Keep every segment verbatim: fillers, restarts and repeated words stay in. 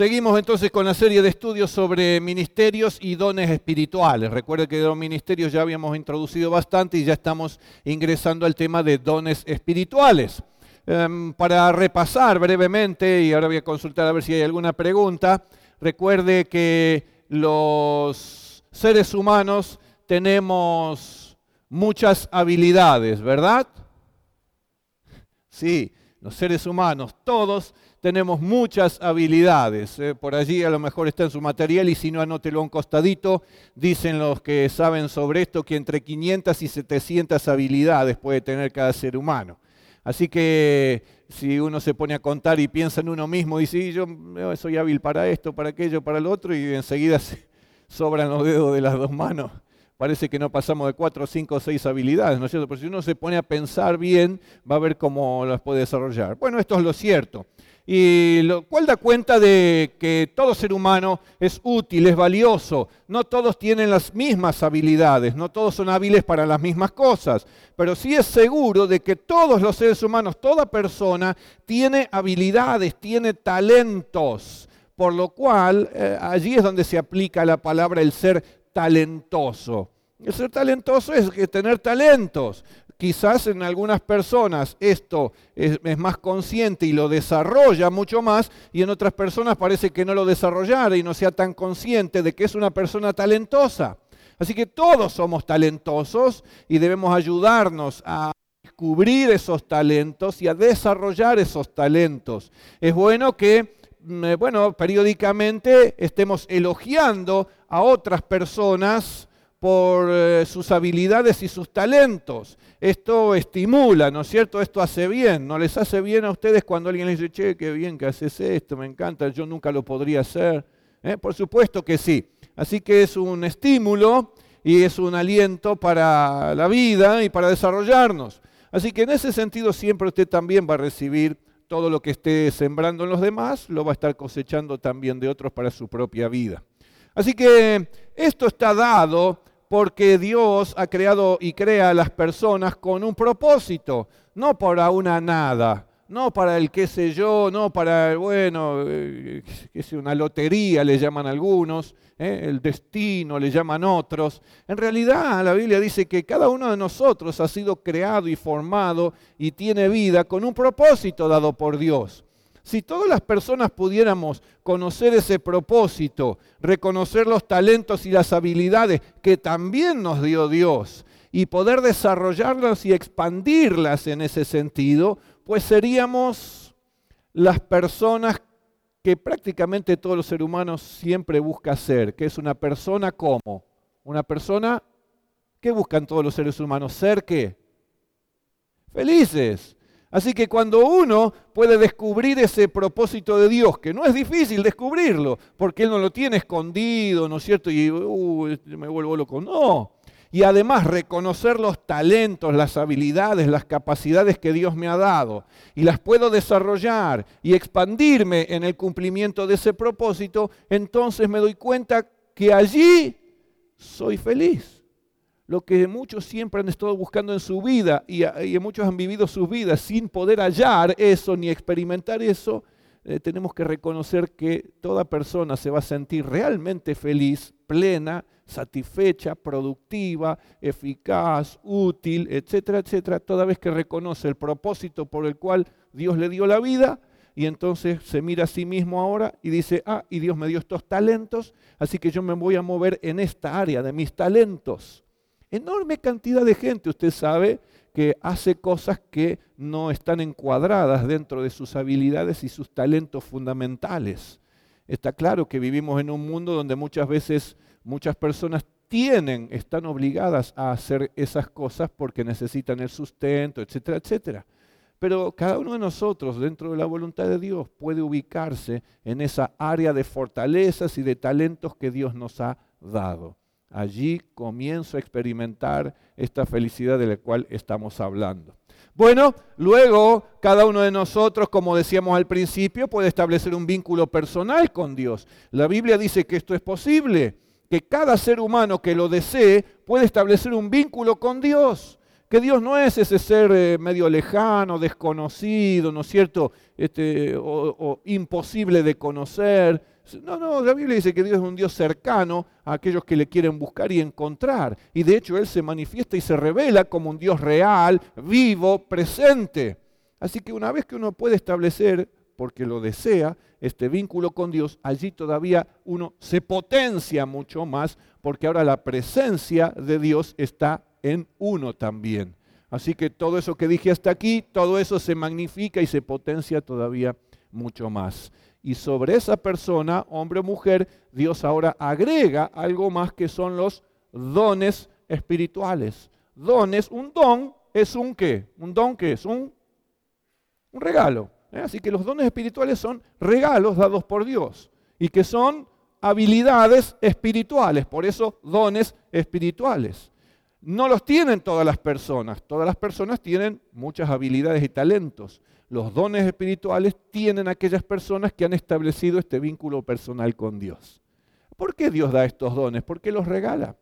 Seguimos entonces con la serie de estudios sobre ministerios y dones espirituales. Recuerden que de los ministerios ya habíamos introducido bastante y ya estamos ingresando al tema de dones espirituales. Um, para repasar brevemente, y ahora voy a consultar a ver si hay alguna pregunta, recuerde que los seres humanos tenemos muchas habilidades, ¿verdad? Sí, los seres humanos, todos tenemos muchas habilidades. Eh, por allí a lo mejor está en su material y si no, anótelo a un costadito. Dicen los que saben sobre esto que entre quinientas y setecientas habilidades puede tener cada ser humano. Así que si uno se pone a contar y piensa en uno mismo, dice, yo soy hábil para esto, para aquello, para lo otro, y enseguida se sobran los dedos de las dos manos. Parece que no pasamos de cuatro, cinco o seis habilidades, ¿no es cierto? Pero si uno se pone a pensar bien, va a ver cómo las puede desarrollar. Bueno, esto es lo cierto. Y lo cual da cuenta de que todo ser humano es útil, es valioso. No todos tienen las mismas habilidades, no todos son hábiles para las mismas cosas. Pero sí es seguro de que todos los seres humanos, toda persona, tiene habilidades, tiene talentos. Por lo cual, eh, allí es donde se aplica la palabra el ser talentoso. El ser talentoso es tener talentos. Quizás en algunas personas esto es, es más consciente y lo desarrolla mucho más, y en otras personas parece que no lo desarrollara y no sea tan consciente de que es una persona talentosa. Así que todos somos talentosos y debemos ayudarnos a descubrir esos talentos y a desarrollar esos talentos. Es bueno que, bueno, periódicamente estemos elogiando a otras personas por eh, sus habilidades y sus talentos. Esto estimula, ¿no es cierto? Esto hace bien. ¿No les hace bien a ustedes cuando alguien les dice, che, qué bien que haces esto, me encanta, yo nunca lo podría hacer? ¿Eh? Por supuesto que sí. Así que es un estímulo y es un aliento para la vida y para desarrollarnos. Así que en ese sentido siempre usted también va a recibir todo lo que esté sembrando en los demás, lo va a estar cosechando también de otros para su propia vida. Así que esto está dado porque Dios ha creado y crea a las personas con un propósito, no para una nada, no para el qué sé yo, no para, bueno, eh, qué sé, una lotería le llaman algunos, eh, el destino le llaman otros. En realidad la Biblia dice que cada uno de nosotros ha sido creado y formado y tiene vida con un propósito dado por Dios. Si todas las personas pudiéramos conocer ese propósito, reconocer los talentos y las habilidades que también nos dio Dios y poder desarrollarlas y expandirlas en ese sentido, pues seríamos las personas que prácticamente todos los seres humanos siempre buscan ser, que es una persona como, una persona que buscan todos los seres humanos, ser ¿qué? Felices. Así que cuando uno puede descubrir ese propósito de Dios, que no es difícil descubrirlo, porque Él no lo tiene escondido, ¿no es cierto? Y uh, me vuelvo loco, no. Y además reconocer los talentos, las habilidades, las capacidades que Dios me ha dado, y las puedo desarrollar y expandirme en el cumplimiento de ese propósito, entonces me doy cuenta que allí soy feliz. Lo que muchos siempre han estado buscando en su vida y, y muchos han vivido sus vidas sin poder hallar eso ni experimentar eso, eh, tenemos que reconocer que toda persona se va a sentir realmente feliz, plena, satisfecha, productiva, eficaz, útil, etcétera, etcétera, toda vez que reconoce el propósito por el cual Dios le dio la vida. Y entonces se mira a sí mismo ahora y dice, ah, y Dios me dio estos talentos, así que yo me voy a mover en esta área de mis talentos. Enorme cantidad de gente, usted sabe, que hace cosas que no están encuadradas dentro de sus habilidades y sus talentos fundamentales. Está claro que vivimos en un mundo donde muchas veces muchas personas tienen, están obligadas a hacer esas cosas porque necesitan el sustento, etcétera, etcétera. Pero cada uno de nosotros, dentro de la voluntad de Dios, puede ubicarse en esa área de fortalezas y de talentos que Dios nos ha dado. Allí comienzo a experimentar esta felicidad de la cual estamos hablando. Bueno, luego cada uno de nosotros, como decíamos al principio, puede establecer un vínculo personal con Dios. La Biblia dice que esto es posible, que cada ser humano que lo desee puede establecer un vínculo con Dios. Que Dios no es ese ser eh, medio lejano, desconocido, ¿no es cierto? Este, o, o imposible de conocer, No, no, la Biblia dice que Dios es un Dios cercano a aquellos que le quieren buscar y encontrar. Y de hecho Él se manifiesta y se revela como un Dios real, vivo, presente. Así que una vez que uno puede establecer, porque lo desea, este vínculo con Dios, allí todavía uno se potencia mucho más, porque ahora la presencia de Dios está en uno también. Así que todo eso que dije hasta aquí, todo eso se magnifica y se potencia todavía mucho más. Y sobre esa persona, hombre o mujer, Dios ahora agrega algo más que son los dones espirituales. Dones, un don es un ¿qué? ¿Un don qué es? Un, un regalo. ¿eh? Así que los dones espirituales son regalos dados por Dios y que son habilidades espirituales, por eso dones espirituales. No los tienen todas las personas, todas las personas tienen muchas habilidades y talentos. Los dones espirituales tienen aquellas personas que han establecido este vínculo personal con Dios. ¿Por qué Dios da estos dones? ¿Por qué los regala?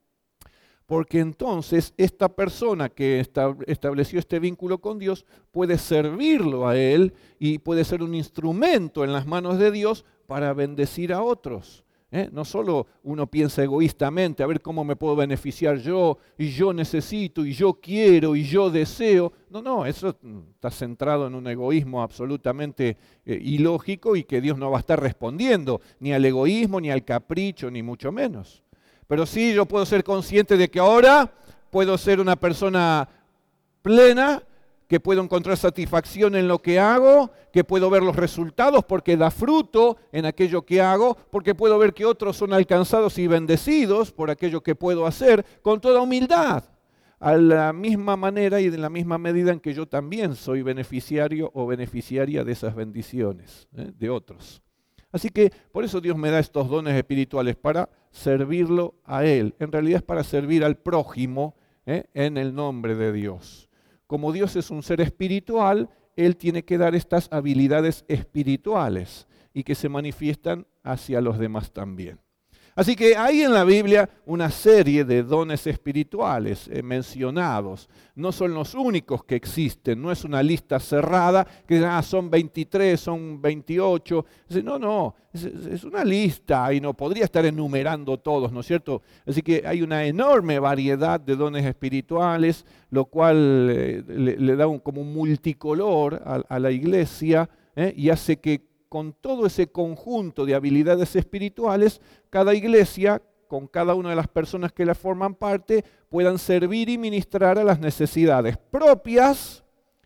Porque entonces esta persona que estableció este vínculo con Dios puede servirlo a Él y puede ser un instrumento en las manos de Dios para bendecir a otros. ¿Eh? No solo uno piensa egoístamente, a ver cómo me puedo beneficiar yo, y yo necesito, y yo quiero, y yo deseo. No, no, eso está centrado en un egoísmo absolutamente eh, ilógico y que Dios no va a estar respondiendo, ni al egoísmo, ni al capricho, ni mucho menos. Pero sí yo puedo ser consciente de que ahora puedo ser una persona plena, que puedo encontrar satisfacción en lo que hago, que puedo ver los resultados porque da fruto en aquello que hago, porque puedo ver que otros son alcanzados y bendecidos por aquello que puedo hacer, con toda humildad, a la misma manera y de la misma medida en que yo también soy beneficiario o beneficiaria de esas bendiciones, ¿eh? de otros. Así que por eso Dios me da estos dones espirituales, para servirlo a Él. En realidad es para servir al prójimo ¿eh? en el nombre de Dios. Como Dios es un ser espiritual, Él tiene que dar estas habilidades espirituales y que se manifiestan hacia los demás también. Así que hay en la Biblia una serie de dones espirituales eh, mencionados. No son los únicos que existen, no es una lista cerrada que ah, son veintitrés, son veintiocho. No, no, es, es una lista y no podría estar enumerando todos, ¿no es cierto? Así que hay una enorme variedad de dones espirituales, lo cual eh, le, le da un, como un multicolor a, a la iglesia eh, y hace que con todo ese conjunto de habilidades espirituales, cada iglesia, con cada una de las personas que la forman parte, puedan servir y ministrar a las necesidades propias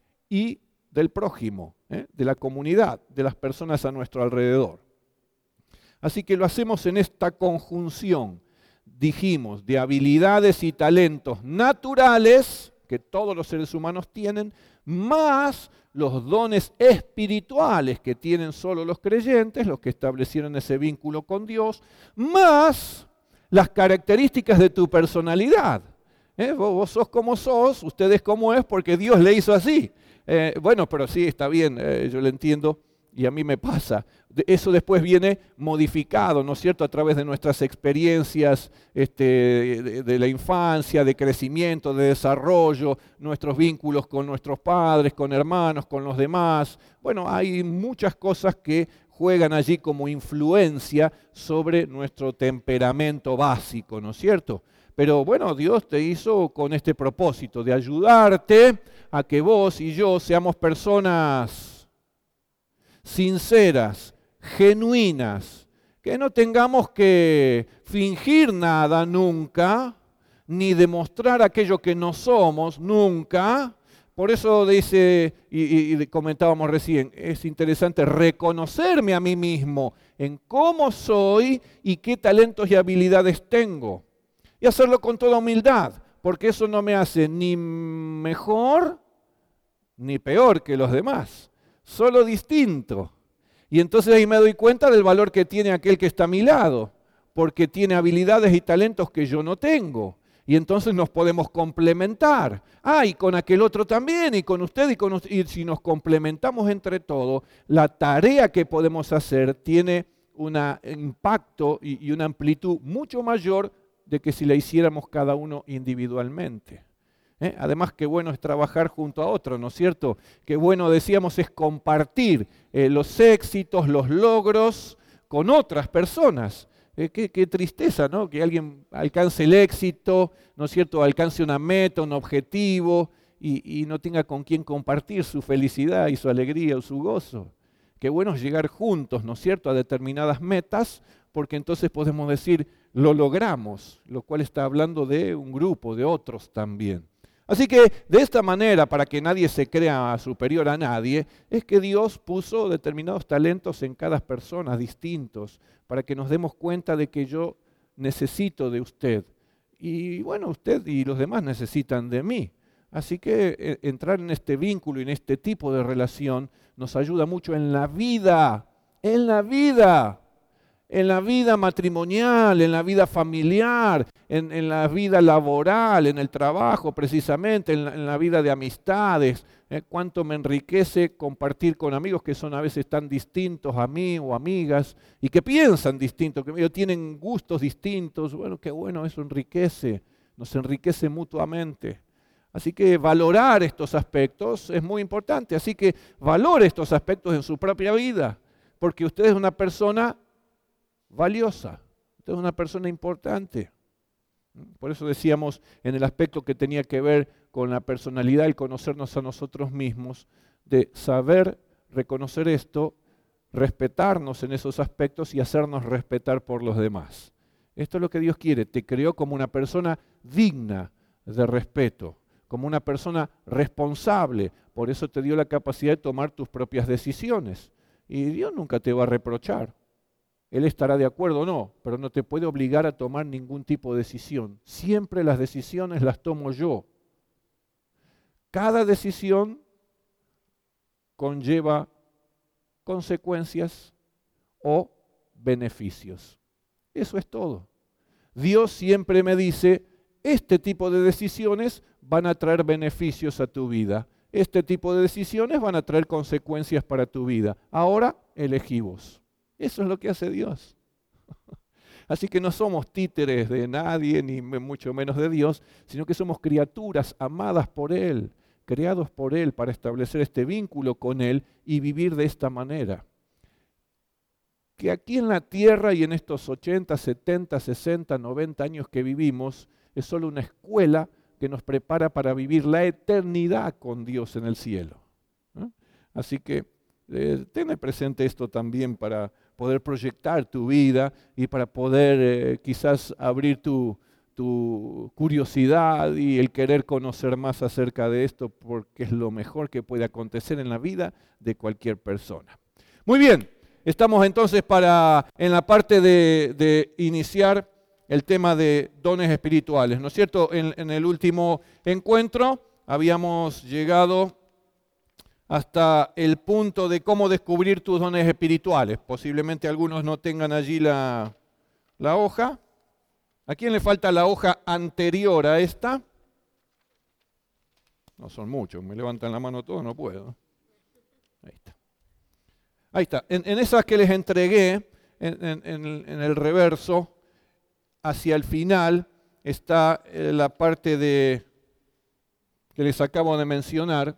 y del prójimo, ¿eh? de la comunidad, de las personas a nuestro alrededor. Así que lo hacemos en esta conjunción, dijimos, de habilidades y talentos naturales, que todos los seres humanos tienen, más los dones espirituales que tienen solo los creyentes, los que establecieron ese vínculo con Dios, más las características de tu personalidad. ¿Eh? Vos, vos sos como sos, ustedes como es, porque Dios le hizo así. Eh, bueno, pero sí, está bien, eh, yo lo entiendo. Y a mí me pasa. Eso después viene modificado, ¿no es cierto?, a través de nuestras experiencias este, de, de la infancia, de crecimiento, de desarrollo, nuestros vínculos con nuestros padres, con hermanos, con los demás. Bueno, hay muchas cosas que juegan allí como influencia sobre nuestro temperamento básico, ¿no es cierto? Pero bueno, Dios te hizo con este propósito de ayudarte a que vos y yo seamos personas sinceras, genuinas, que no tengamos que fingir nada nunca, ni demostrar aquello que no somos nunca. Por eso dice, y, y comentábamos recién, es interesante reconocerme a mí mismo en cómo soy y qué talentos y habilidades tengo. Y hacerlo con toda humildad, porque eso no me hace ni mejor ni peor que los demás. Solo distinto. Y entonces ahí me doy cuenta del valor que tiene aquel que está a mi lado, porque tiene habilidades y talentos que yo no tengo. Y entonces nos podemos complementar. Ah, y con aquel otro también, y con usted, y con usted. Y si nos complementamos entre todos, la tarea que podemos hacer tiene un impacto y, y una amplitud mucho mayor de que si la hiciéramos cada uno individualmente. ¿Eh? Además, qué bueno es trabajar junto a otro, ¿no es cierto? Qué bueno, decíamos, es compartir eh, los éxitos, los logros con otras personas. Eh, qué, qué tristeza, ¿no? Que alguien alcance el éxito, ¿no es cierto? Alcance una meta, un objetivo y, y no tenga con quién compartir su felicidad y su alegría o su gozo. Qué bueno es llegar juntos, ¿no es cierto?, a determinadas metas, porque entonces podemos decir, lo logramos, lo cual está hablando de un grupo, de otros también. Así que de esta manera, para que nadie se crea superior a nadie, es que Dios puso determinados talentos en cada persona, distintos, para que nos demos cuenta de que yo necesito de usted. Y bueno, usted y los demás necesitan de mí. Así que eh, entrar en este vínculo y en este tipo de relación nos ayuda mucho en la vida, en la vida. En la vida matrimonial, en la vida familiar, en, en la vida laboral, en el trabajo precisamente, en la, en la vida de amistades. Eh, cuánto me enriquece compartir con amigos que son a veces tan distintos a mí o amigas y que piensan distintos, que tienen gustos distintos. Bueno, qué bueno, eso enriquece, nos enriquece mutuamente. Así que valorar estos aspectos es muy importante. Así que valore estos aspectos en su propia vida, porque usted es una persona valiosa, usted es una persona importante. Por eso decíamos en el aspecto que tenía que ver con la personalidad, el conocernos a nosotros mismos, de saber reconocer esto, respetarnos en esos aspectos y hacernos respetar por los demás. Esto es lo que Dios quiere, te creó como una persona digna de respeto, como una persona responsable, por eso te dio la capacidad de tomar tus propias decisiones. Y Dios nunca te va a reprochar. Él estará de acuerdo o no, pero no te puede obligar a tomar ningún tipo de decisión. Siempre las decisiones las tomo yo. Cada decisión conlleva consecuencias o beneficios. Eso es todo. Dios siempre me dice, este tipo de decisiones van a traer beneficios a tu vida. Este tipo de decisiones van a traer consecuencias para tu vida. Ahora elegí vos. Eso es lo que hace Dios. Así que no somos títeres de nadie, ni mucho menos de Dios, sino que somos criaturas amadas por Él, creados por Él para establecer este vínculo con Él y vivir de esta manera. Que aquí en la tierra y en estos ochenta, setenta, sesenta, noventa años que vivimos, es solo una escuela que nos prepara para vivir la eternidad con Dios en el cielo. ¿No? Así que eh, ten presente esto también para poder proyectar tu vida y para poder eh, quizás abrir tu, tu curiosidad y el querer conocer más acerca de esto, porque es lo mejor que puede acontecer en la vida de cualquier persona. Muy bien, estamos entonces para en la parte de, de iniciar el tema de dones espirituales, ¿no es cierto? En, en el último encuentro habíamos llegado hasta el punto de cómo descubrir tus dones espirituales. Posiblemente algunos no tengan allí la, la hoja. ¿A quién le falta la hoja anterior a esta? No son muchos, me levantan la mano todos, no puedo. Ahí está. Ahí está. En, en esas que les entregué, en, en, en el reverso, hacia el final, está la parte de que les acabo de mencionar.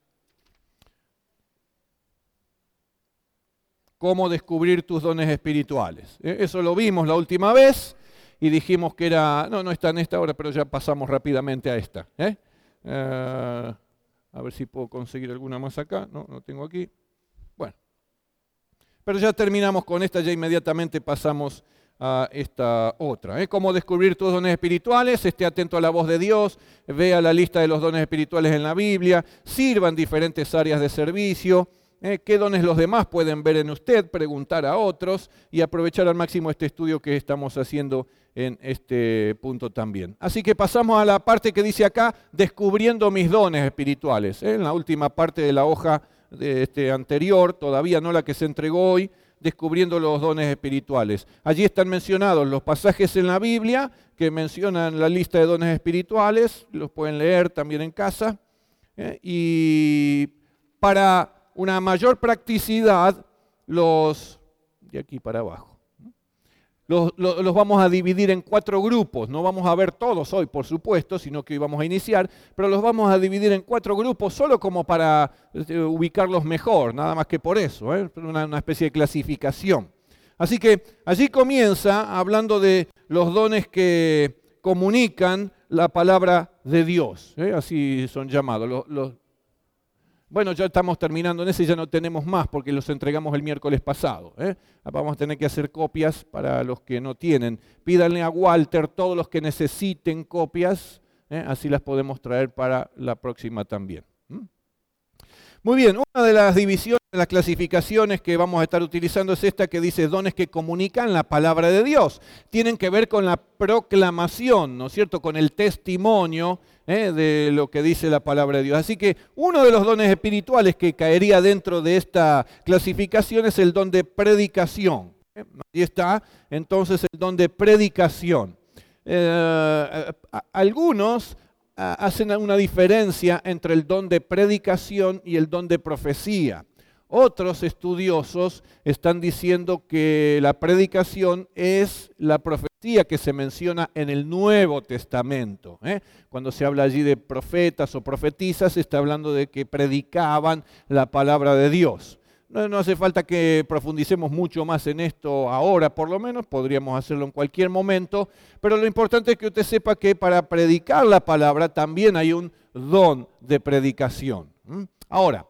Cómo descubrir tus dones espirituales. Eso lo vimos la última vez y dijimos que era, no, no está en esta hora, pero ya pasamos rápidamente a esta. ¿eh? Uh, a ver si puedo conseguir alguna más acá. No, no tengo aquí. Bueno, pero ya terminamos con esta, ya inmediatamente pasamos a esta otra. ¿eh? Cómo descubrir tus dones espirituales, esté atento a la voz de Dios, vea la lista de los dones espirituales en la Biblia, sirva en diferentes áreas de servicio. Eh, ¿Qué dones los demás pueden ver en usted? Preguntar a otros y aprovechar al máximo este estudio que estamos haciendo en este punto también. Así que pasamos a la parte que dice acá, descubriendo mis dones espirituales. ¿eh? En la última parte de la hoja de este anterior, todavía no la que se entregó hoy, descubriendo los dones espirituales. Allí están mencionados los pasajes en la Biblia que mencionan la lista de dones espirituales, los pueden leer también en casa. ¿eh? Y para una mayor practicidad, los de aquí para abajo. Los, los, los vamos a dividir en cuatro grupos. No vamos a ver todos hoy, por supuesto, sino que hoy vamos a iniciar, pero los vamos a dividir en cuatro grupos solo como para eh, ubicarlos mejor, nada más que por eso, ¿eh? una, una especie de clasificación. Así que allí comienza hablando de los dones que comunican la palabra de Dios, ¿eh? Así son llamados. Los, los... Bueno, ya estamos terminando en ese, ya no tenemos más porque los entregamos el miércoles pasado, ¿eh? Vamos a tener que hacer copias para los que no tienen. Pídanle a Walter todos los que necesiten copias, ¿eh? Así las podemos traer para la próxima también. ¿Mm? Muy bien, una de las divisiones, de las clasificaciones que vamos a estar utilizando es esta que dice dones que comunican la palabra de Dios. Tienen que ver con la proclamación, ¿no es cierto?, con el testimonio ¿eh? de lo que dice la palabra de Dios. Así que uno de los dones espirituales que caería dentro de esta clasificación es el don de predicación. ¿eh? Ahí está, entonces, el don de predicación. Eh, algunos hacen una diferencia entre el don de predicación y el don de profecía. Otros estudiosos están diciendo que la predicación es la profecía que se menciona en el Nuevo Testamento. ¿eh? Cuando se habla allí de profetas o profetisas, se está hablando de que predicaban la palabra de Dios. No, no hace falta que profundicemos mucho más en esto ahora, por lo menos, podríamos hacerlo en cualquier momento, pero lo importante es que usted sepa que para predicar la palabra también hay un don de predicación. ¿Mm? Ahora,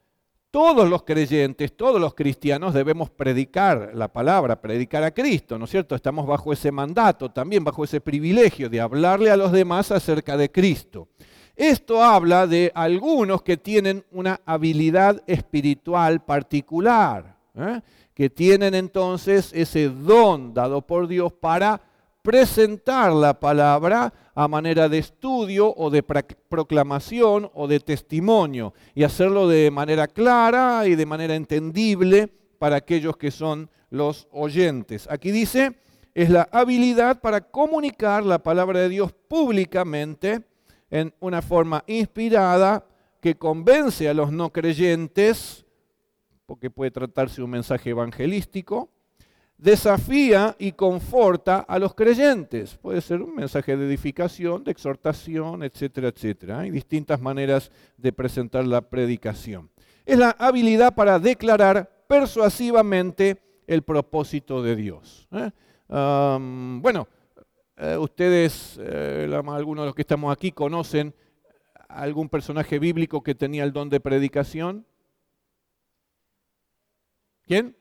todos los creyentes, todos los cristianos debemos predicar la palabra, predicar a Cristo, ¿no es cierto? Estamos bajo ese mandato, también bajo ese privilegio de hablarle a los demás acerca de Cristo. Esto habla de algunos que tienen una habilidad espiritual particular, ¿eh? que tienen entonces ese don dado por Dios para presentar la palabra a manera de estudio o de proclamación o de testimonio y hacerlo de manera clara y de manera entendible para aquellos que son los oyentes. Aquí dice, es la habilidad para comunicar la palabra de Dios públicamente en una forma inspirada que convence a los no creyentes, porque puede tratarse de un mensaje evangelístico, desafía y conforta a los creyentes. Puede ser un mensaje de edificación, de exhortación, etcétera, etcétera. Hay distintas maneras de presentar la predicación. Es la habilidad para declarar persuasivamente el propósito de Dios. ¿eh? Um, bueno, Uh, ustedes, uh, algunos de los que estamos aquí, ¿conocen algún personaje bíblico que tenía el don de predicación? ¿Quién?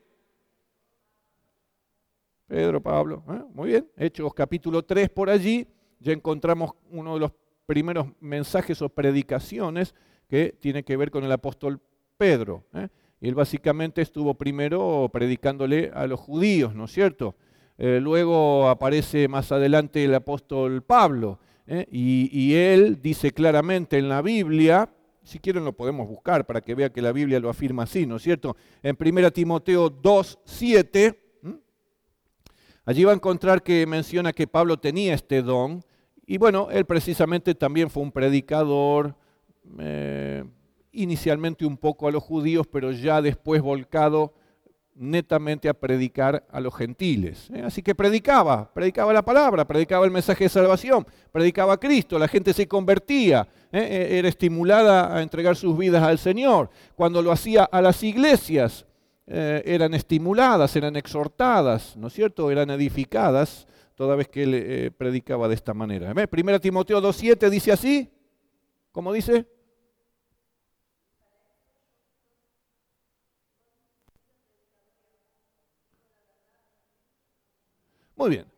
Pedro, Pablo. ¿eh? Muy bien. Hechos capítulo tres por allí, ya encontramos uno de los primeros mensajes o predicaciones que tiene que ver con el apóstol Pedro. ¿eh? Y él básicamente estuvo primero predicándole a los judíos, ¿no es cierto? Eh, luego aparece más adelante el apóstol Pablo, ¿eh? y, y él dice claramente en la Biblia, si quieren lo podemos buscar para que vea que la Biblia lo afirma así, ¿no es cierto? En primera Timoteo dos, siete, ¿m? allí va a encontrar que menciona que Pablo tenía este don, y bueno, él precisamente también fue un predicador, eh, inicialmente un poco a los judíos, pero ya después volcado netamente a predicar a los gentiles. ¿eh? Así que predicaba, predicaba la palabra, predicaba el mensaje de salvación, predicaba a Cristo, la gente se convertía, ¿eh? era estimulada a entregar sus vidas al Señor. Cuando lo hacía a las iglesias, eh, eran estimuladas, eran exhortadas, ¿no es cierto? Eran edificadas toda vez que él eh, predicaba de esta manera. ¿eh? primera Timoteo dos, siete dice así, ¿cómo dice? Muy bien.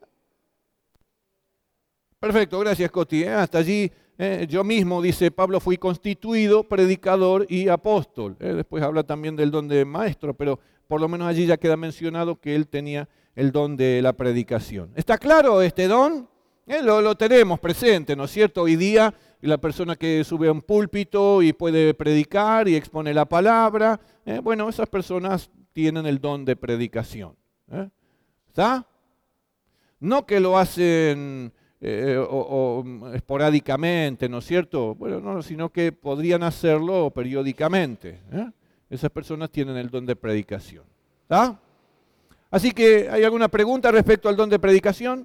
Perfecto, gracias Coti. ¿eh? Hasta allí eh, yo mismo, dice Pablo, fui constituido predicador y apóstol. ¿eh? Después habla también del don de maestro, pero por lo menos allí ya queda mencionado que él tenía el don de la predicación. ¿Está claro este don? ¿Eh? Lo, lo tenemos presente, ¿no es cierto? Hoy día la persona que sube a un púlpito y puede predicar y expone la palabra, ¿eh? bueno, esas personas tienen el don de predicación. ¿eh? ¿Está? No que lo hacen eh, o, o esporádicamente, ¿no es cierto? Bueno, no, sino que podrían hacerlo periódicamente. ¿eh? Esas personas tienen el don de predicación. ¿Está? Así que, ¿hay alguna pregunta respecto al don de predicación?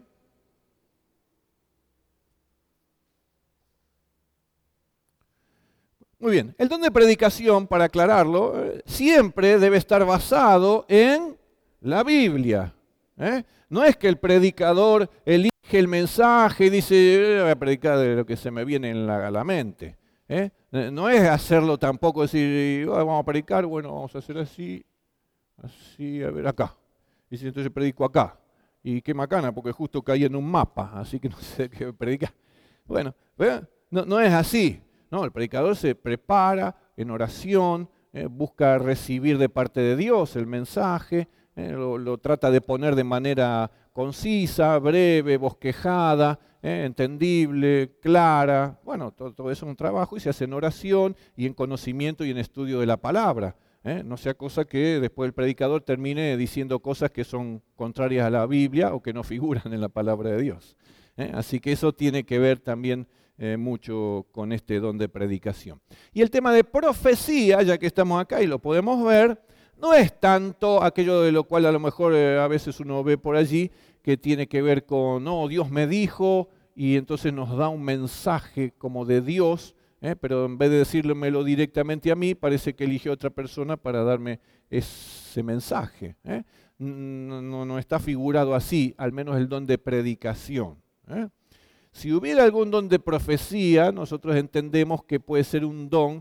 Muy bien. El don de predicación, para aclararlo, eh, siempre debe estar basado en la Biblia. ¿eh? No es que el predicador elige el mensaje y dice, voy a predicar de lo que se me viene en la, a la mente. ¿eh? No es hacerlo tampoco, decir, vamos a predicar, bueno, vamos a hacer así, así, a ver, acá. Y si entonces predico acá. Y qué macana, porque justo caí en un mapa, así que no sé qué predicar. Bueno, no, no es así. No, el predicador se prepara en oración, eh, busca recibir de parte de Dios el mensaje, eh, lo, lo trata de poner de manera concisa, breve, bosquejada, eh, entendible, clara. Bueno, todo, todo eso es un trabajo y se hace en oración y en conocimiento y en estudio de la palabra. ¿eh? No sea cosa que después el predicador termine diciendo cosas que son contrarias a la Biblia o que no figuran en la palabra de Dios. ¿eh? Así que eso tiene que ver también eh, mucho con este don de predicación. Y el tema de profecía, ya que estamos acá y lo podemos ver, no es tanto aquello de lo cual a lo mejor eh, a veces uno ve por allí, que tiene que ver con, no, Dios me dijo, y entonces nos da un mensaje como de Dios, ¿eh? pero en vez de decírmelo directamente a mí, parece que eligió a otra persona para darme ese mensaje. ¿eh? No, no, no está figurado así, al menos el don de predicación. ¿eh? Si hubiera algún don de profecía, nosotros entendemos que puede ser un don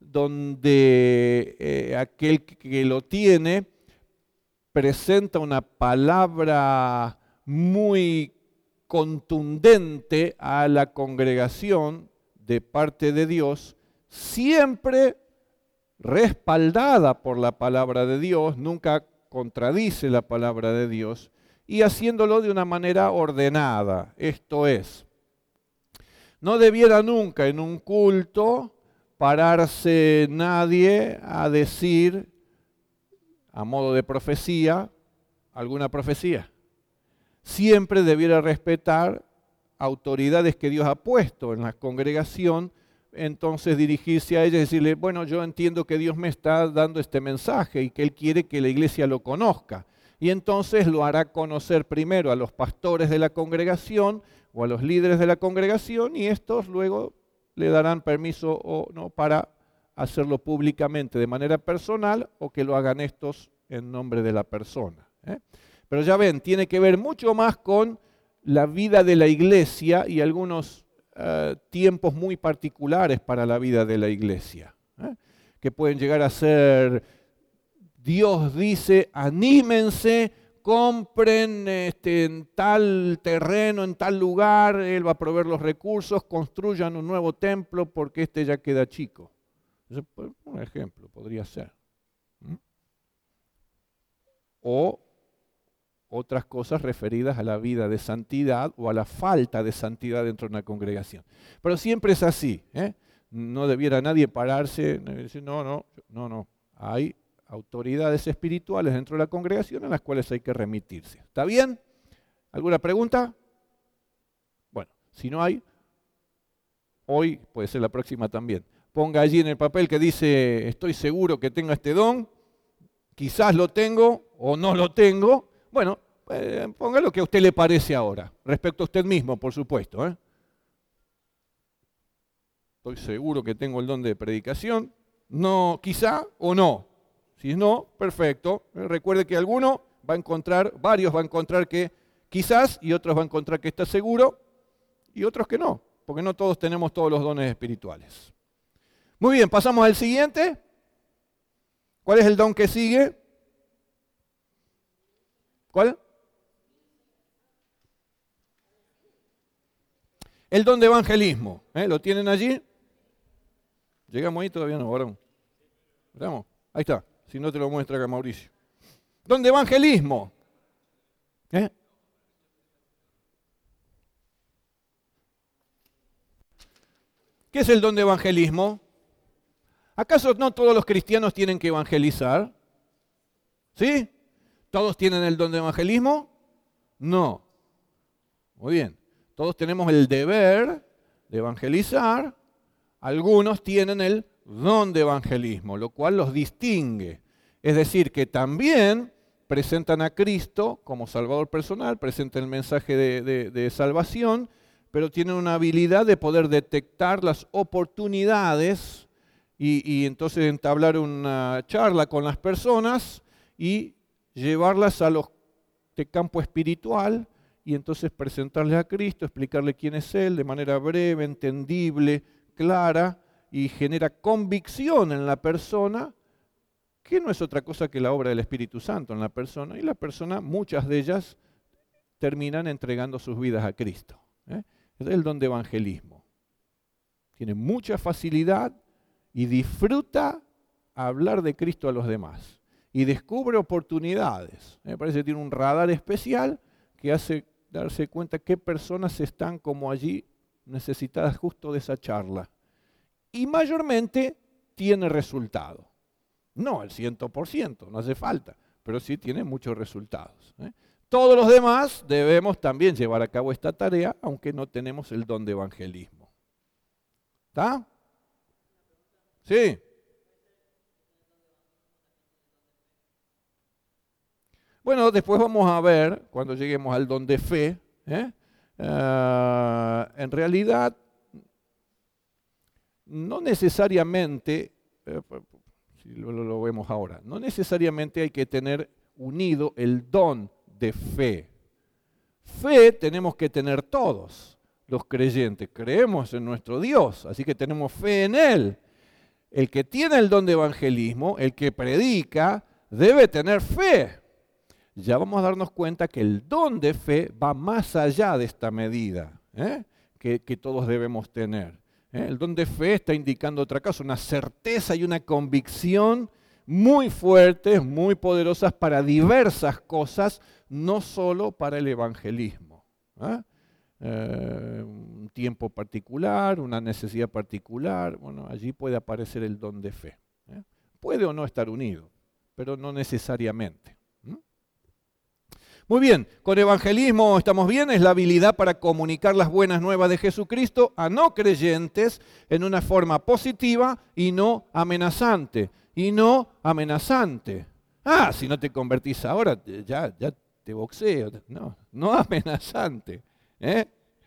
donde eh, aquel que lo tiene presenta una palabra muy contundente a la congregación de parte de Dios, siempre respaldada por la palabra de Dios, nunca contradice la palabra de Dios, y haciéndolo de una manera ordenada. Esto es, no debiera nunca en un culto pararse nadie a decir, a modo de profecía, alguna profecía. Siempre debiera respetar autoridades que Dios ha puesto en la congregación, entonces dirigirse a ellas y decirle, bueno, yo entiendo que Dios me está dando este mensaje y que Él quiere que la iglesia lo conozca. Y entonces lo hará conocer primero a los pastores de la congregación o a los líderes de la congregación y estos luego le darán permiso o no para hacerlo públicamente de manera personal o que lo hagan estos en nombre de la persona. ¿eh? Pero ya ven, tiene que ver mucho más con la vida de la iglesia y algunos uh, tiempos muy particulares para la vida de la iglesia, ¿eh? que pueden llegar a ser, Dios dice, anímense, compren este, en tal terreno, en tal lugar, Él va a proveer los recursos, construyan un nuevo templo porque este ya queda chico. Un ejemplo podría ser. ¿Mm? O otras cosas referidas a la vida de santidad o a la falta de santidad dentro de una congregación. Pero siempre es así. ¿eh? No debiera nadie pararse y decir, no, no, no, no. Hay autoridades espirituales dentro de la congregación a las cuales hay que remitirse. ¿Está bien? ¿Alguna pregunta? Bueno, si no hay, hoy puede ser la próxima también. Ponga allí en el papel que dice, estoy seguro que tenga este don, quizás lo tengo o no lo tengo. Bueno, eh, ponga lo que a usted le parece ahora, respecto a usted mismo, por supuesto. ¿eh? Estoy seguro que tengo el don de predicación, no, quizá o no. Si no, perfecto. Recuerde que alguno va a encontrar, varios va a encontrar que quizás y otros va a encontrar que está seguro y otros que no, porque no todos tenemos todos los dones espirituales. Muy bien, pasamos al siguiente. ¿Cuál es el don que sigue? ¿Cuál? El don de evangelismo. ¿eh? ¿Lo tienen allí? ¿Llegamos ahí? Todavía no, varón. ¿Llegamos? Ahí está. Si no te lo muestra acá Mauricio. Don de evangelismo. ¿Eh? ¿Qué es el don de evangelismo? ¿Acaso no todos los cristianos tienen que evangelizar? ¿Sí? ¿Todos tienen el don de evangelismo? No. Muy bien. Todos tenemos el deber de evangelizar. Algunos tienen el don de evangelismo, lo cual los distingue. Es decir, que también presentan a Cristo como Salvador personal, presentan el mensaje de, de, de salvación, pero tienen una habilidad de poder detectar las oportunidades y, y entonces entablar una charla con las personas y llevarlas a los este campo espiritual y entonces presentarle a Cristo, explicarle quién es Él de manera breve, entendible, clara, y genera convicción en la persona, que no es otra cosa que la obra del Espíritu Santo en la persona, y la persona, muchas de ellas, terminan entregando sus vidas a Cristo. ¿eh? Es el don de evangelismo. Tiene mucha facilidad y disfruta hablar de Cristo a los demás. Y descubre oportunidades. Me parece que tiene un radar especial que hace darse cuenta qué personas están como allí necesitadas justo de esa charla. Y mayormente tiene resultado. No al cien por ciento, no hace falta, pero sí tiene muchos resultados. ¿eh? Todos los demás debemos también llevar a cabo esta tarea, aunque no tenemos el don de evangelismo. ¿Está? Sí. Bueno, después vamos a ver, cuando lleguemos al don de fe, ¿eh? uh, en realidad, no necesariamente, eh, si lo, lo vemos ahora, no necesariamente hay que tener unido el don de fe. Fe tenemos que tener todos los creyentes, creemos en nuestro Dios, así que tenemos fe en Él. El que tiene el don de evangelismo, el que predica, debe tener fe. Ya vamos a darnos cuenta que el don de fe va más allá de esta medida ¿eh? que, que todos debemos tener. ¿eh? El don de fe está indicando otra cosa, una certeza y una convicción muy fuertes, muy poderosas para diversas cosas, no solo para el evangelismo. ¿eh? Eh, un tiempo particular, una necesidad particular, bueno, allí puede aparecer el don de fe. ¿eh? Puede o no estar unido, pero no necesariamente. Muy bien, con evangelismo estamos bien, es la habilidad para comunicar las buenas nuevas de Jesucristo a no creyentes en una forma positiva y no amenazante. Y no amenazante. Ah, si no te convertís ahora, ya, ya te boxeo. No, no amenazante. ¿eh?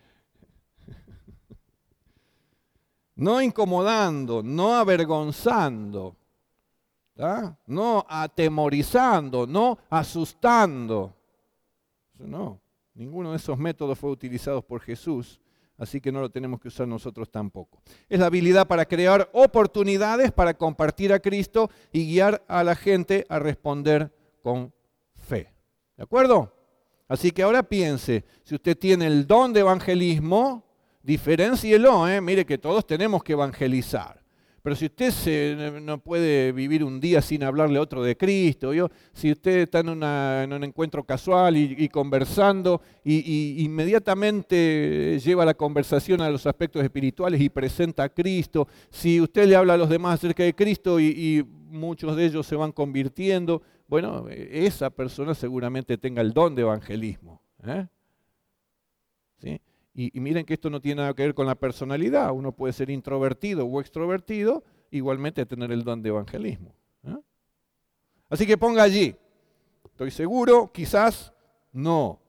No incomodando, no avergonzando, ¿tá? No atemorizando, no asustando. No, ninguno de esos métodos fue utilizado por Jesús, así que no lo tenemos que usar nosotros tampoco. Es la habilidad para crear oportunidades para compartir a Cristo y guiar a la gente a responder con fe. ¿De acuerdo? Así que ahora piense, si usted tiene el don de evangelismo, diferéncielo, ¿eh? Mire que todos tenemos que evangelizar. Pero si usted se, no puede vivir un día sin hablarle a otro de Cristo, yo, si usted está en, una, en un encuentro casual y, y conversando y, y inmediatamente lleva la conversación a los aspectos espirituales y presenta a Cristo, si usted le habla a los demás acerca de Cristo y, y muchos de ellos se van convirtiendo, bueno, esa persona seguramente tenga el don de evangelismo. ¿eh? ¿Sí? Y, y miren que esto no tiene nada que ver con la personalidad. Uno puede ser introvertido o extrovertido, igualmente tener el don de evangelismo. ¿eh? Así que ponga allí. Estoy seguro, quizás no.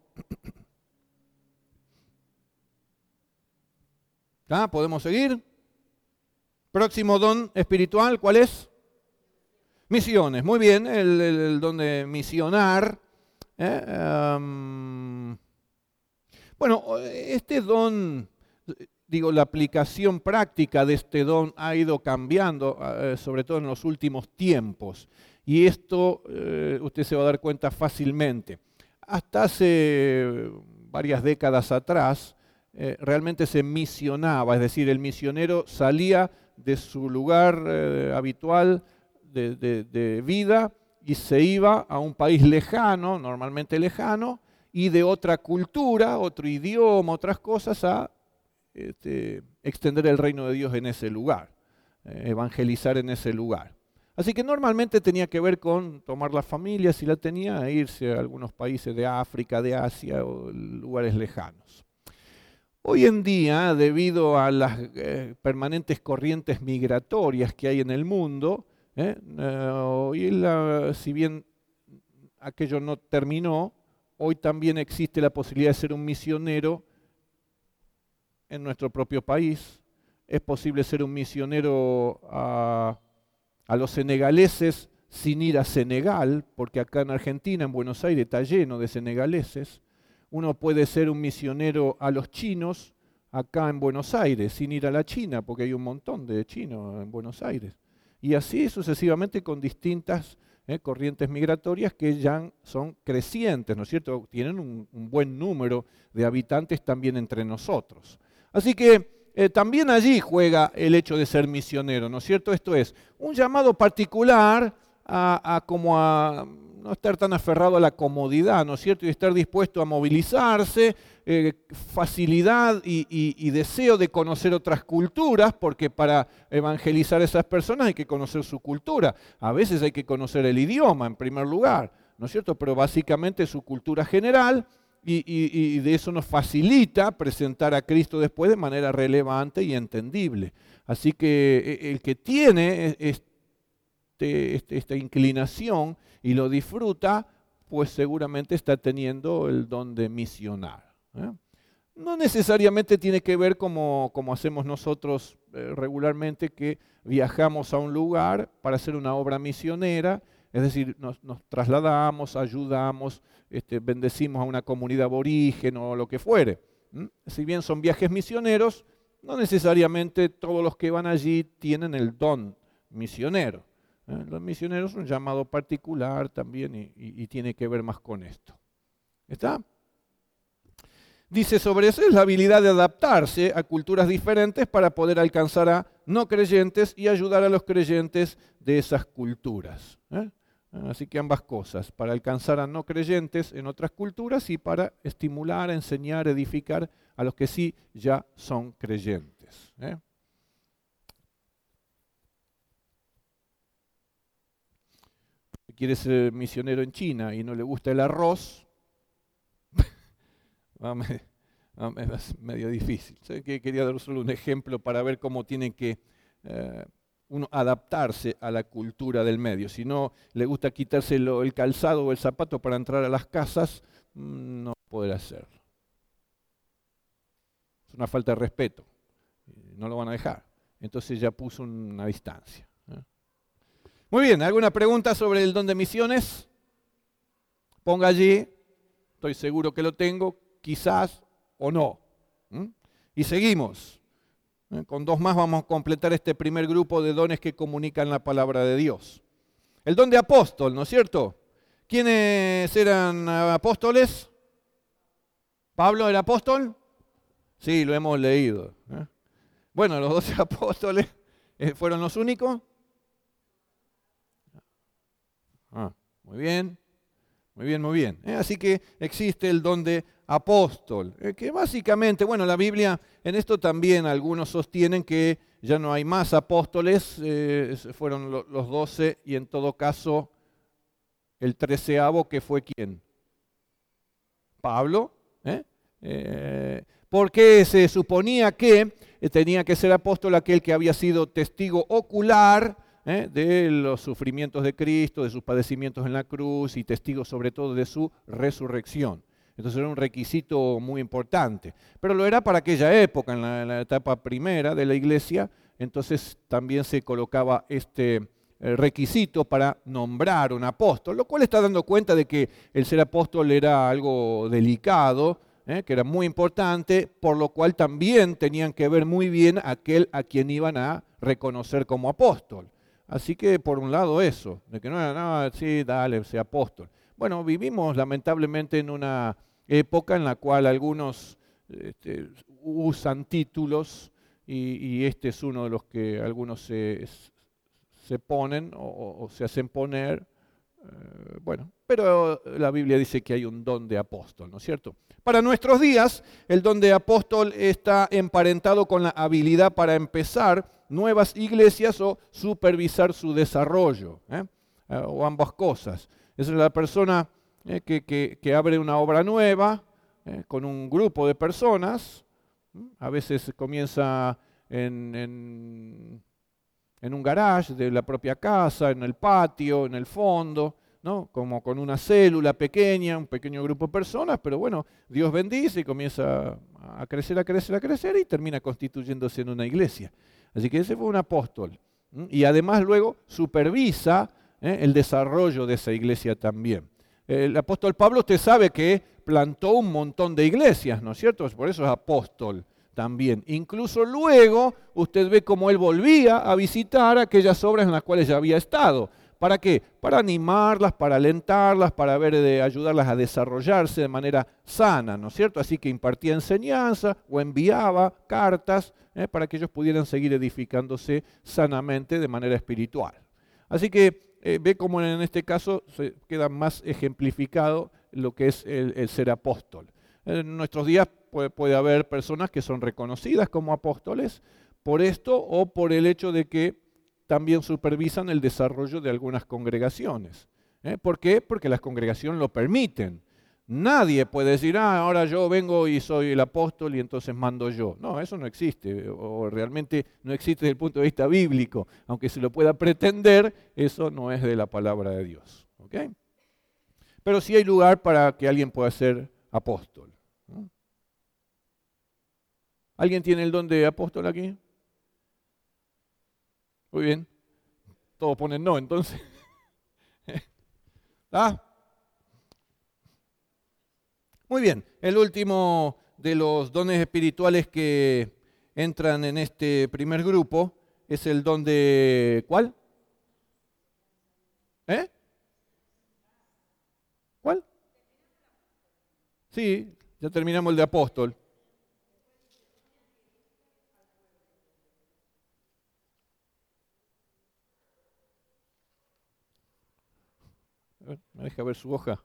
¿Ah? ¿Podemos seguir? Próximo don espiritual, ¿cuál es? Misiones. Muy bien, el, el, el don de misionar. ¿eh? Um, Bueno, este don, digo, la aplicación práctica de este don ha ido cambiando, eh, sobre todo en los últimos tiempos. Y esto eh, usted se va a dar cuenta fácilmente. Hasta hace varias décadas atrás, eh, realmente se misionaba, es decir, el misionero salía de su lugar eh, habitual de, de, de vida y se iba a un país lejano, normalmente lejano, y de otra cultura, otro idioma, otras cosas, a este, extender el reino de Dios en ese lugar, eh, evangelizar en ese lugar. Así que normalmente tenía que ver con tomar la familia, si la tenía, e irse a algunos países de África, de Asia o lugares lejanos. Hoy en día, debido a las eh, permanentes corrientes migratorias que hay en el mundo, eh, eh, hoy la, si bien aquello no terminó, hoy también existe la posibilidad de ser un misionero en nuestro propio país. Es posible ser un misionero a, a los senegaleses sin ir a Senegal, porque acá en Argentina, en Buenos Aires, está lleno de senegaleses. Uno puede ser un misionero a los chinos acá en Buenos Aires, sin ir a la China, porque hay un montón de chinos en Buenos Aires. Y así sucesivamente con distintas eh, corrientes migratorias que ya son crecientes, ¿no es cierto? Tienen un, un buen número de habitantes también entre nosotros. Así que eh, también allí juega el hecho de ser misionero, ¿no es cierto? Esto es un llamado particular a, a como a no estar tan aferrado a la comodidad, ¿no es cierto? Y estar dispuesto a movilizarse, eh, facilidad y, y, y deseo de conocer otras culturas, porque para evangelizar a esas personas hay que conocer su cultura. A veces hay que conocer el idioma en primer lugar, ¿no es cierto? Pero básicamente su cultura general, y, y, y de eso nos facilita presentar a Cristo después de manera relevante y entendible. Así que el que tiene este, este, esta inclinación y lo disfruta, pues seguramente está teniendo el don de misionar. ¿eh? No necesariamente tiene que ver como, como hacemos nosotros eh, regularmente, que viajamos a un lugar para hacer una obra misionera, es decir, nos, nos trasladamos, ayudamos, este, bendecimos a una comunidad aborigen o lo que fuere. ¿Mm? Si bien son viajes misioneros, no necesariamente todos los que van allí tienen el don misionero. ¿eh? Los misioneros son un llamado particular también y, y, y tiene que ver más con esto. ¿Está? Dice sobre eso es la habilidad de adaptarse a culturas diferentes para poder alcanzar a no creyentes y ayudar a los creyentes de esas culturas. ¿eh? Así que ambas cosas, para alcanzar a no creyentes en otras culturas y para estimular, enseñar, edificar a los que sí ya son creyentes. ¿eh? Si quiere ser misionero en China y no le gusta el arroz, es medio difícil. ¿Sabes qué? Quería dar solo un ejemplo para ver cómo tiene que eh, uno adaptarse a la cultura del medio. Si no le gusta quitarse lo, el calzado o el zapato para entrar a las casas, no podrá hacerlo. Es una falta de respeto. No lo van a dejar. Entonces ya puso una distancia. ¿eh? Muy bien, ¿alguna pregunta sobre el don de misiones? Ponga allí. Estoy seguro que lo tengo. Quizás o no. ¿Mm? Y seguimos. ¿Eh? Con dos más vamos a completar este primer grupo de dones que comunican la palabra de Dios. El don de apóstol, ¿no es cierto? ¿Quiénes eran apóstoles? ¿Pablo era apóstol? Sí, lo hemos leído. ¿eh? Bueno, los doce apóstoles fueron los únicos. Ah, muy bien. Muy bien, muy bien. ¿eh? Así que existe el don de apóstol, eh, que básicamente, bueno, la Biblia, en esto también algunos sostienen que ya no hay más apóstoles, eh, fueron lo, los doce y en todo caso el treceavo, que fue ¿quién? Pablo. ¿eh? Eh, porque se suponía que eh, tenía que ser apóstol aquel que había sido testigo ocular ¿Eh? de los sufrimientos de Cristo, de sus padecimientos en la cruz y testigo sobre todo de su resurrección. Entonces era un requisito muy importante. Pero lo era para aquella época, en la, en la etapa primera de la iglesia, entonces también se colocaba este requisito para nombrar un apóstol, lo cual está dando cuenta de que el ser apóstol era algo delicado, ¿eh? que era muy importante, por lo cual también tenían que ver muy bien a aquel a quien iban a reconocer como apóstol. Así que por un lado eso, de que no era nada, sí, dale, sea apóstol. Bueno, vivimos lamentablemente en una época en la cual algunos este, usan títulos y, y este es uno de los que algunos se, se ponen o, o se hacen poner. Eh, bueno, pero la Biblia dice que hay un don de apóstol, ¿no es cierto? Para nuestros días, el don de apóstol está emparentado con la habilidad para empezar nuevas iglesias o supervisar su desarrollo, ¿eh? o ambas cosas. Esa es la persona eh, que, que, que abre una obra nueva eh, con un grupo de personas. A veces comienza en, en, en un garage de la propia casa, en el patio, en el fondo, ¿no? Como con una célula pequeña, un pequeño grupo de personas, pero bueno, Dios bendice y comienza a crecer, a crecer, a crecer y termina constituyéndose en una iglesia. Así que ese fue un apóstol. Y además luego supervisa ¿eh? el desarrollo de esa iglesia también. El apóstol Pablo, usted sabe que plantó un montón de iglesias, ¿no es cierto? Por eso es apóstol también. Incluso luego usted ve cómo él volvía a visitar aquellas obras en las cuales ya había estado. ¿Para qué? Para animarlas, para alentarlas, para ver de ayudarlas a desarrollarse de manera sana, ¿no es cierto? Así que impartía enseñanza o enviaba cartas ¿eh? para que ellos pudieran seguir edificándose sanamente de manera espiritual. Así que eh, ve cómo en este caso se queda más ejemplificado lo que es el, el ser apóstol. En nuestros días puede, puede haber personas que son reconocidas como apóstoles por esto o por el hecho de que también supervisan el desarrollo de algunas congregaciones. ¿Eh? ¿Por qué? Porque las congregaciones lo permiten. Nadie puede decir, ah, ahora yo vengo y soy el apóstol y entonces mando yo. No, eso no existe, o realmente no existe desde el punto de vista bíblico. Aunque se lo pueda pretender, eso no es de la palabra de Dios. ¿Okay? Pero sí hay lugar para que alguien pueda ser apóstol. ¿No? ¿Alguien tiene el don de apóstol aquí? Muy bien. Todos ponen no, entonces. ¿Ah? Muy bien. El último de los dones espirituales que entran en este primer grupo es el don de... ¿Cuál? ¿Eh? ¿Cuál? Sí, ya terminamos el de apóstol. ¿Me deja ver su hoja?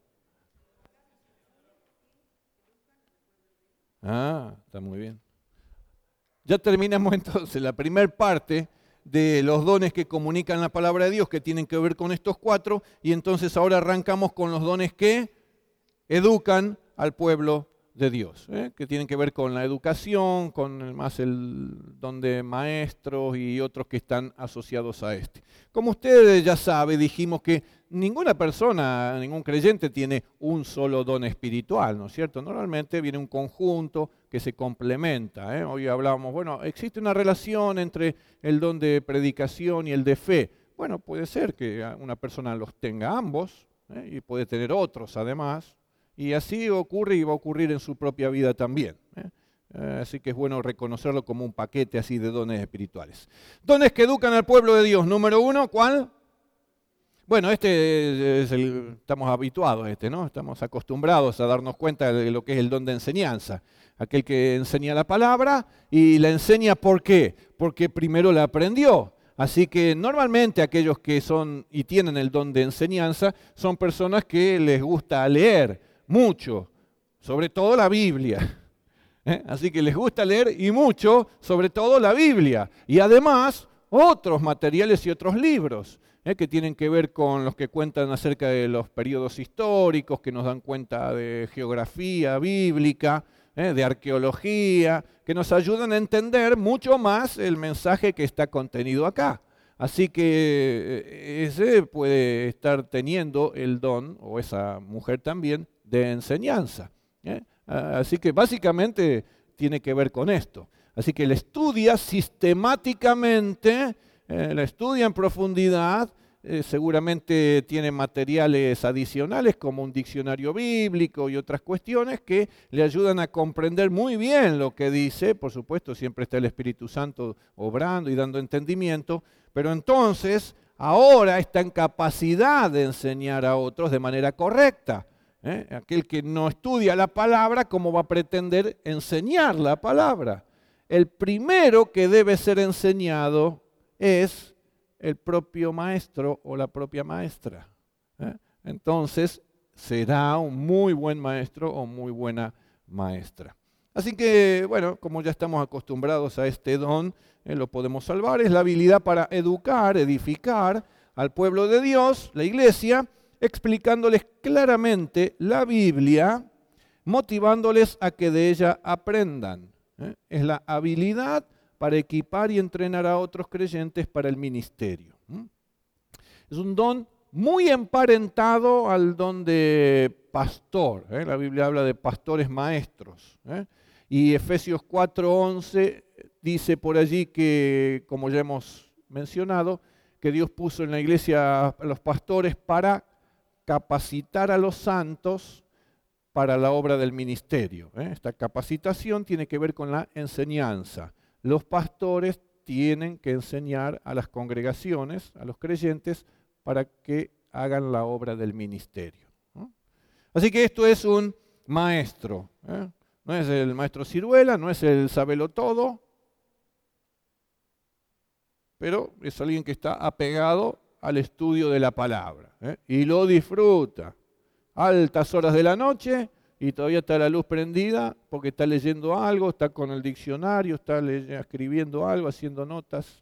Ah, está muy bien. Ya terminamos entonces la primera parte de los dones que comunican la palabra de Dios, que tienen que ver con estos cuatro, y entonces ahora arrancamos con los dones que educan al pueblo de Dios, ¿eh? que tienen que ver con la educación, con más el don de maestros y otros que están asociados a este. Como ustedes ya saben, dijimos que ninguna persona, ningún creyente tiene un solo don espiritual, ¿no es cierto? Normalmente viene un conjunto que se complementa. ¿eh? Hoy hablábamos, bueno, existe una relación entre el don de predicación y el de fe. Bueno, puede ser que una persona los tenga ambos ¿eh? y puede tener otros además. Y así ocurre y va a ocurrir en su propia vida también. ¿eh? Eh, así que es bueno reconocerlo como un paquete así de dones espirituales. Dones que educan al pueblo de Dios. Número uno, ¿cuál? Bueno, este es el, estamos habituados a este, ¿no? Estamos acostumbrados a darnos cuenta de lo que es el don de enseñanza. Aquel que enseña la palabra y la enseña ¿por qué? Porque primero la aprendió. Así que normalmente aquellos que son y tienen el don de enseñanza son personas que les gusta leer mucho, sobre todo la Biblia. ¿Eh? Así que les gusta leer y mucho, sobre todo la Biblia. Y además otros materiales y otros libros. ¿eh? que tienen que ver con los que cuentan acerca de los periodos históricos, que nos dan cuenta de geografía bíblica, ¿eh? de arqueología, que nos ayudan a entender mucho más el mensaje que está contenido acá. Así que ese puede estar teniendo el don, o esa mujer también, de enseñanza. ¿eh? Así que básicamente tiene que ver con esto. Así que él estudia sistemáticamente, eh, la estudia en profundidad, eh, seguramente tiene materiales adicionales como un diccionario bíblico y otras cuestiones que le ayudan a comprender muy bien lo que dice. Por supuesto, siempre está el Espíritu Santo obrando y dando entendimiento, pero entonces ahora está en capacidad de enseñar a otros de manera correcta. ¿eh? Aquel que no estudia la palabra, ¿cómo va a pretender enseñar la palabra? El primero que debe ser enseñado es el propio maestro o la propia maestra. ¿eh? Entonces, será un muy buen maestro o muy buena maestra. Así que, bueno, como ya estamos acostumbrados a este don, eh, lo podemos salvar. Es la habilidad para educar, edificar al pueblo de Dios, la iglesia, explicándoles claramente la Biblia, motivándoles a que de ella aprendan. ¿eh? Es la habilidad para equipar y entrenar a otros creyentes para el ministerio. ¿eh? Es un don muy emparentado al don de pastor. ¿eh? La Biblia habla de pastores maestros. ¿eh? Y Efesios cuatro once dice por allí que, como ya hemos mencionado, que Dios puso en la iglesia a los pastores para capacitar a los santos para la obra del ministerio. ¿eh? Esta capacitación tiene que ver con la enseñanza. Los pastores tienen que enseñar a las congregaciones, a los creyentes, para que hagan la obra del ministerio. ¿no? Así que esto es un maestro. ¿eh? No es el maestro ciruela, no es el sabelotodo, pero es alguien que está apegado al estudio de la palabra. ¿eh? Y lo disfruta. Altas horas de la noche y todavía está la luz prendida porque está leyendo algo, está con el diccionario, está escribiendo algo, haciendo notas.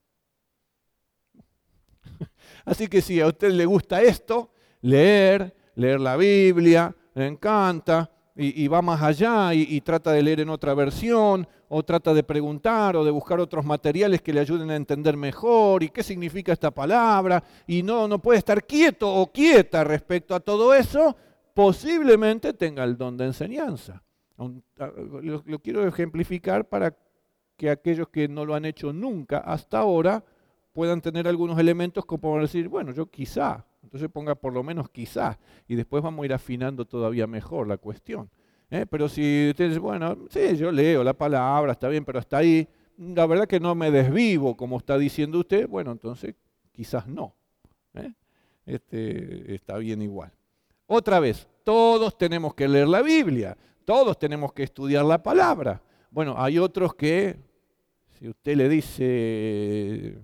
Así que si a usted le gusta esto, leer, leer la Biblia, le encanta y, y va más allá y, y trata de leer en otra versión o trata de preguntar o de buscar otros materiales que le ayuden a entender mejor y qué significa esta palabra y no, no puede estar quieto o quieta respecto a todo eso, posiblemente tenga el don de enseñanza. Lo, lo quiero ejemplificar para que aquellos que no lo han hecho nunca hasta ahora puedan tener algunos elementos como para decir, bueno, yo quizá, entonces ponga por lo menos quizá, y después vamos a ir afinando todavía mejor la cuestión. ¿eh? Pero si usted dice, bueno, sí, yo leo la palabra, está bien, pero hasta ahí, la verdad que no me desvivo, como está diciendo usted, bueno, entonces quizás no. ¿eh? Este, está bien igual. Otra vez, todos tenemos que leer la Biblia, todos tenemos que estudiar la palabra. Bueno, hay otros que, si usted le dice...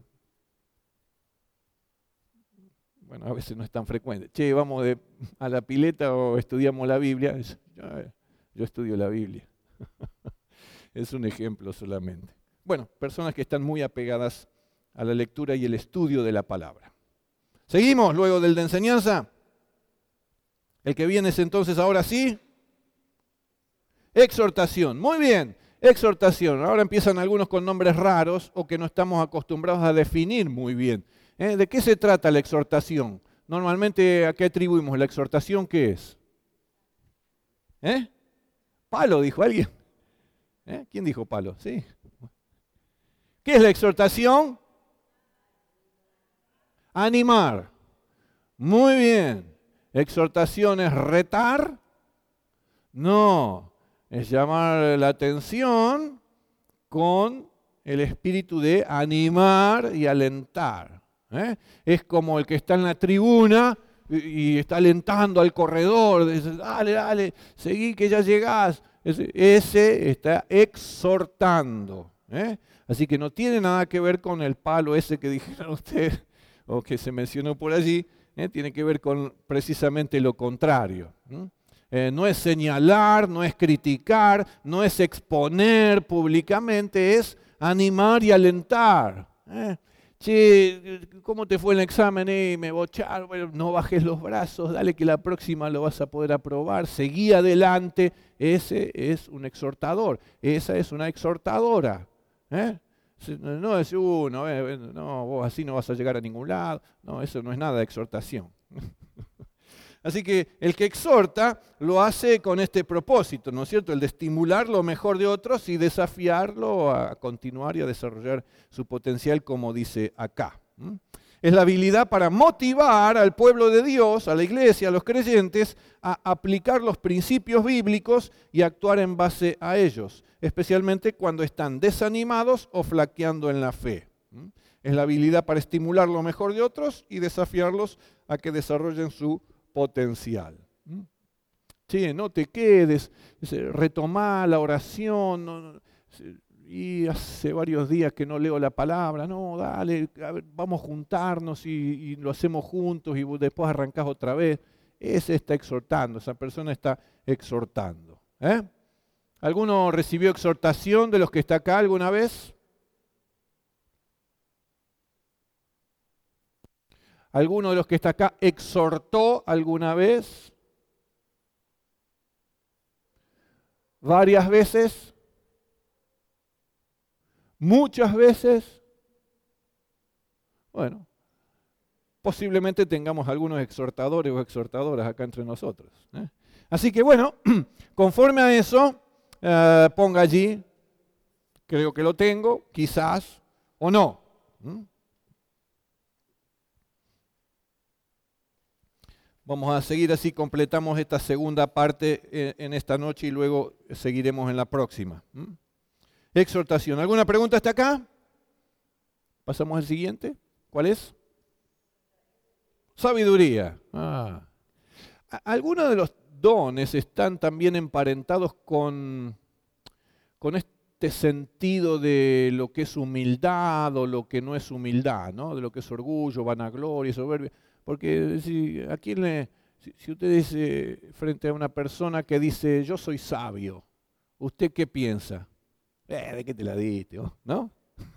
Bueno, a veces no es tan frecuente. Che, vamos de, a la pileta o estudiamos la Biblia. Yo, yo estudio la Biblia. Es un ejemplo solamente. Bueno, personas que están muy apegadas a la lectura y el estudio de la palabra. Seguimos luego del de enseñanza. El que viene es entonces ahora sí. Exhortación. Muy bien, exhortación. Ahora empiezan algunos con nombres raros o que no estamos acostumbrados a definir muy bien. ¿Eh? ¿De qué se trata la exhortación? Normalmente, ¿a qué atribuimos la exhortación? ¿Qué es? ¿Eh? Palo, dijo alguien. ¿Eh? ¿Quién dijo palo? Sí. ¿Qué es la exhortación? Animar. Muy bien. ¿Exhortación es retar? No. Es llamar la atención con el espíritu de animar y alentar. ¿Eh? Es como el que está en la tribuna y, y está alentando al corredor, dice, dale, dale, seguí que ya llegás. Ese, ese está exhortando. ¿eh? Así que no tiene nada que ver con el palo ese que dijeron ustedes o que se mencionó por allí, ¿eh? tiene que ver con precisamente lo contrario. ¿eh? Eh, no es señalar, no es criticar, no es exponer públicamente, es animar y alentar. ¿eh? Che, ¿cómo te fue el examen? Eh, me bocharon, bueno, no bajes los brazos, dale que la próxima lo vas a poder aprobar, seguí adelante. Ese es un exhortador, esa es una exhortadora. ¿eh? No es uno, eh, no, vos así no vas a llegar a ningún lado. No, eso no es nada de exhortación. Así que el que exhorta lo hace con este propósito, ¿no es cierto? El de estimular lo mejor de otros y desafiarlo a continuar y a desarrollar su potencial, como dice acá. Es la habilidad para motivar al pueblo de Dios, a la iglesia, a los creyentes, a aplicar los principios bíblicos y actuar en base a ellos, especialmente cuando están desanimados o flaqueando en la fe. Es la habilidad para estimular lo mejor de otros y desafiarlos a que desarrollen su potencial. Che, no te quedes, retomá la oración, no, y hace varios días que no leo la palabra, no, dale, a ver, vamos a juntarnos y, y lo hacemos juntos y después arrancás otra vez. Ese está exhortando, esa persona está exhortando. ¿eh? ¿Alguno recibió exhortación de los que está acá alguna vez? ¿Alguno de los que está acá exhortó alguna vez? ¿Varias veces? ¿Muchas veces? Bueno, posiblemente tengamos algunos exhortadores o exhortadoras acá entre nosotros. ¿eh? Así que bueno, conforme a eso, eh, ponga allí, creo que lo tengo, quizás o no. ¿Mm? Vamos a seguir así, completamos esta segunda parte en esta noche y luego seguiremos en la próxima. ¿Mm? Exhortación. ¿Alguna pregunta hasta acá? Pasamos al siguiente. ¿Cuál es? Sabiduría. Ah. Algunos de los dones están también emparentados con, con este sentido de lo que es humildad o lo que no es humildad, ¿no? De lo que es orgullo, vanagloria, soberbia. Porque si, ¿a quién le, si, si usted dice frente a una persona que dice, yo soy sabio, ¿usted qué piensa? Eh, ¿de qué te la diste? Oh? ¿No?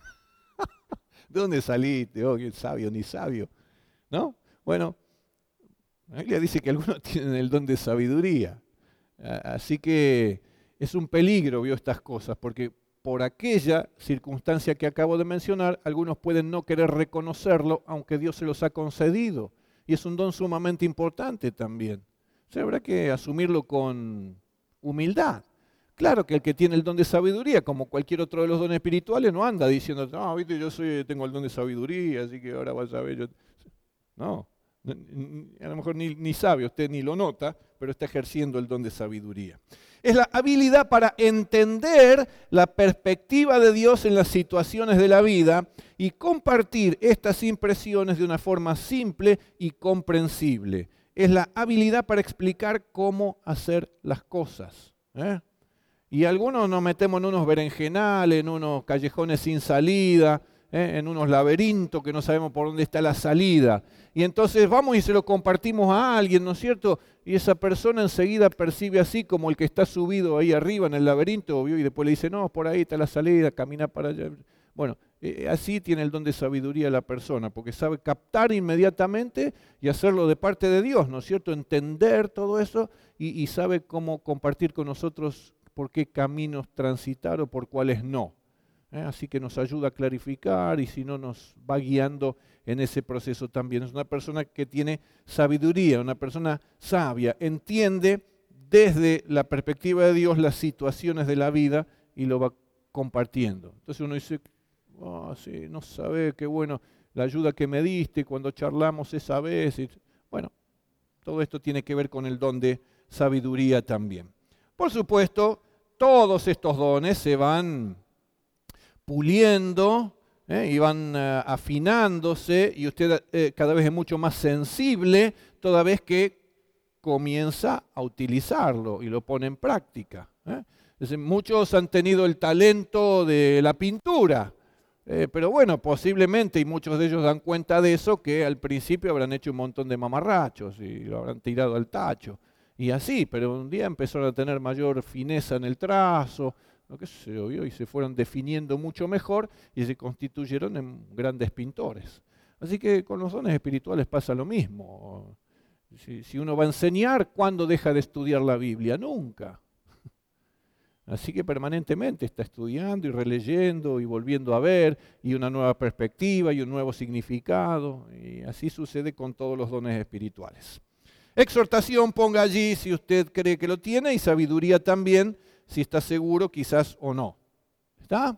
¿De dónde saliste? Oh, ¿qué sabio ni sabio? ¿No? Bueno, la Biblia dice que algunos tienen el don de sabiduría. Así que es un peligro, vio, estas cosas, porque por aquella circunstancia que acabo de mencionar, algunos pueden no querer reconocerlo, aunque Dios se los ha concedido. Y es un don sumamente importante también. O sea, habrá que asumirlo con humildad. Claro que el que tiene el don de sabiduría, como cualquier otro de los dones espirituales, no anda diciendo, no, viste, yo soy, tengo el don de sabiduría, así que ahora vas a ver. Yo... No, a lo mejor ni, ni sabe, usted ni lo nota, pero está ejerciendo el don de sabiduría. Es la habilidad para entender la perspectiva de Dios en las situaciones de la vida y compartir estas impresiones de una forma simple y comprensible. Es la habilidad para explicar cómo hacer las cosas. ¿eh? Y algunos nos metemos en unos berenjenales, en unos callejones sin salida, ¿eh? en unos laberintos que no sabemos por dónde está la salida. Y entonces vamos y se lo compartimos a alguien, ¿no es cierto? Y esa persona enseguida percibe así como el que está subido ahí arriba en el laberinto, ¿vio? Y después le dice, no, por ahí está la salida, camina para allá. Bueno, eh, así tiene el don de sabiduría la persona, porque sabe captar inmediatamente y hacerlo de parte de Dios, ¿no es cierto? Entender todo eso y, y sabe cómo compartir con nosotros por qué caminos transitar o por cuáles no. ¿Eh? Así que nos ayuda a clarificar y si no nos va guiando en ese proceso también. Es una persona que tiene sabiduría, una persona sabia, entiende desde la perspectiva de Dios las situaciones de la vida y lo va compartiendo. Entonces uno dice, oh, sí, no sabe, qué bueno la ayuda que me diste cuando charlamos esa vez. Y, bueno, todo esto tiene que ver con el don de sabiduría también. Por supuesto, todos estos dones se van puliendo ¿eh? y van uh, afinándose y usted eh, cada vez es mucho más sensible toda vez que comienza a utilizarlo y lo pone en práctica. ¿eh? Entonces, muchos han tenido el talento de la pintura, eh, pero bueno, posiblemente, y muchos de ellos dan cuenta de eso, que al principio habrán hecho un montón de mamarrachos y lo habrán tirado al tacho. Y así, pero un día empezaron a tener mayor fineza en el trazo, lo que se vio, y se fueron definiendo mucho mejor y se constituyeron en grandes pintores. Así que con los dones espirituales pasa lo mismo. Si, si uno va a enseñar, ¿cuándo deja de estudiar la Biblia? Nunca. Así que permanentemente está estudiando y releyendo y volviendo a ver, y una nueva perspectiva y un nuevo significado, y así sucede con todos los dones espirituales. Exhortación, ponga allí si usted cree que lo tiene, y sabiduría también, si está seguro quizás o no. ¿Está?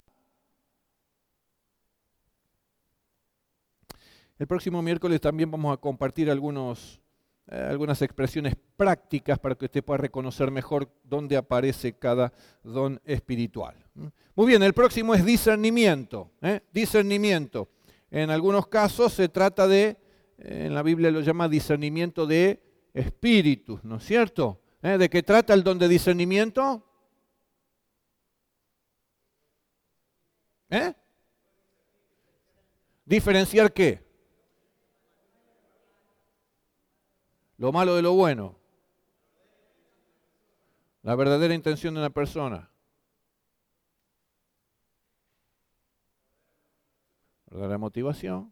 El próximo miércoles también vamos a compartir algunos, eh, algunas expresiones prácticas para que usted pueda reconocer mejor dónde aparece cada don espiritual. Muy bien, el próximo es discernimiento. ¿eh? Discernimiento. En algunos casos se trata de, en la Biblia lo llama discernimiento de espíritus, ¿no es cierto? ¿Eh? ¿De qué trata el don de discernimiento? ¿Eh? ¿Diferenciar qué? Lo malo de lo bueno. La verdadera intención de una persona. Verdadera motivación.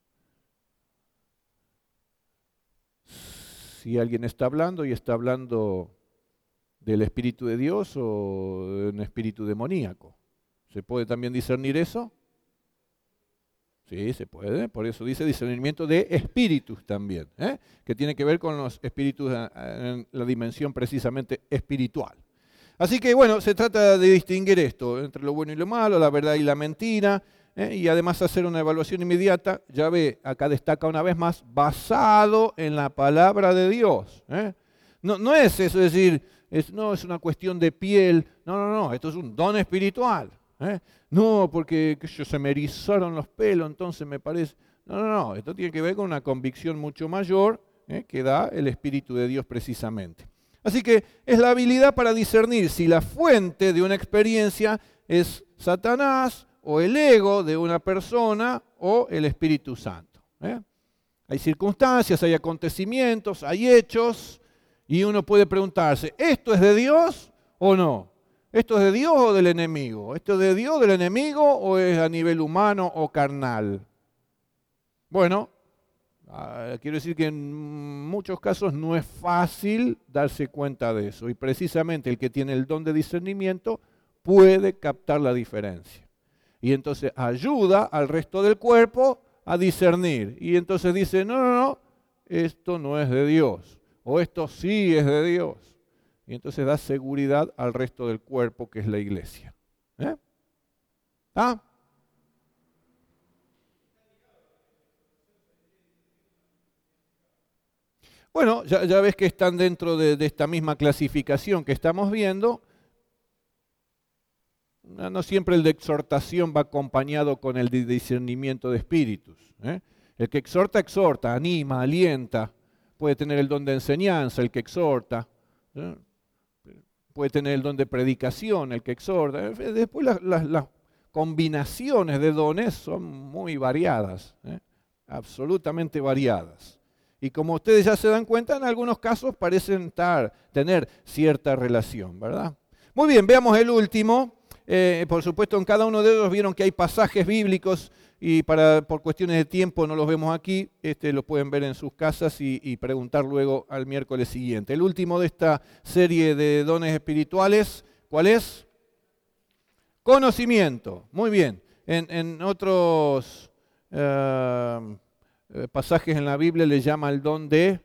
Si alguien está hablando y está hablando del Espíritu de Dios o de un espíritu demoníaco. ¿Se puede también discernir eso? Sí, se puede. Por eso dice discernimiento de espíritus también, ¿eh? que tiene que ver con los espíritus en la dimensión precisamente espiritual. Así que bueno, se trata de distinguir esto entre lo bueno y lo malo, la verdad y la mentira, ¿eh? Y además hacer una evaluación inmediata, ya ve, acá destaca una vez más, basado en la palabra de Dios. ¿eh? No, no es eso, es decir, es, no es una cuestión de piel, no, no, no, esto es un don espiritual. ¿eh? No, porque que yo, se me erizaron los pelos, entonces me parece... No, no, no, esto tiene que ver con una convicción mucho mayor ¿eh? que da el Espíritu de Dios precisamente. Así que es la habilidad para discernir si la fuente de una experiencia es Satanás o el ego de una persona o el Espíritu Santo. ¿eh? Hay circunstancias, hay acontecimientos, hay hechos y uno puede preguntarse, ¿esto es de Dios o no? ¿Esto es de Dios o del enemigo? ¿Esto es de Dios, del enemigo o es a nivel humano o carnal? Bueno, Uh, quiero decir que en muchos casos no es fácil darse cuenta de eso y precisamente el que tiene el don de discernimiento puede captar la diferencia y entonces ayuda al resto del cuerpo a discernir y entonces dice, no, no, no, esto no es de Dios o esto sí es de Dios y entonces da seguridad al resto del cuerpo que es la iglesia. ¿Eh? ¿Ah? Bueno, ya, ya ves que están dentro de, de esta misma clasificación que estamos viendo. No siempre el de exhortación va acompañado con el de discernimiento de espíritus. ¿eh? El que exhorta, exhorta, anima, alienta. Puede tener el don de enseñanza, el que exhorta. ¿eh? Puede tener el don de predicación, el que exhorta. Después las, las, las combinaciones de dones son muy variadas, ¿eh? absolutamente variadas. Y como ustedes ya se dan cuenta, en algunos casos parecen estar, tener cierta relación, ¿verdad? Muy bien, veamos el último. Eh, por supuesto, en cada uno de ellos vieron que hay pasajes bíblicos y para, por cuestiones de tiempo no los vemos aquí. Este, los pueden ver en sus casas y, y preguntar luego al miércoles siguiente. El último de esta serie de dones espirituales, ¿cuál es? Conocimiento. Muy bien. En, en otros... Uh, pasajes en la Biblia le llama el don de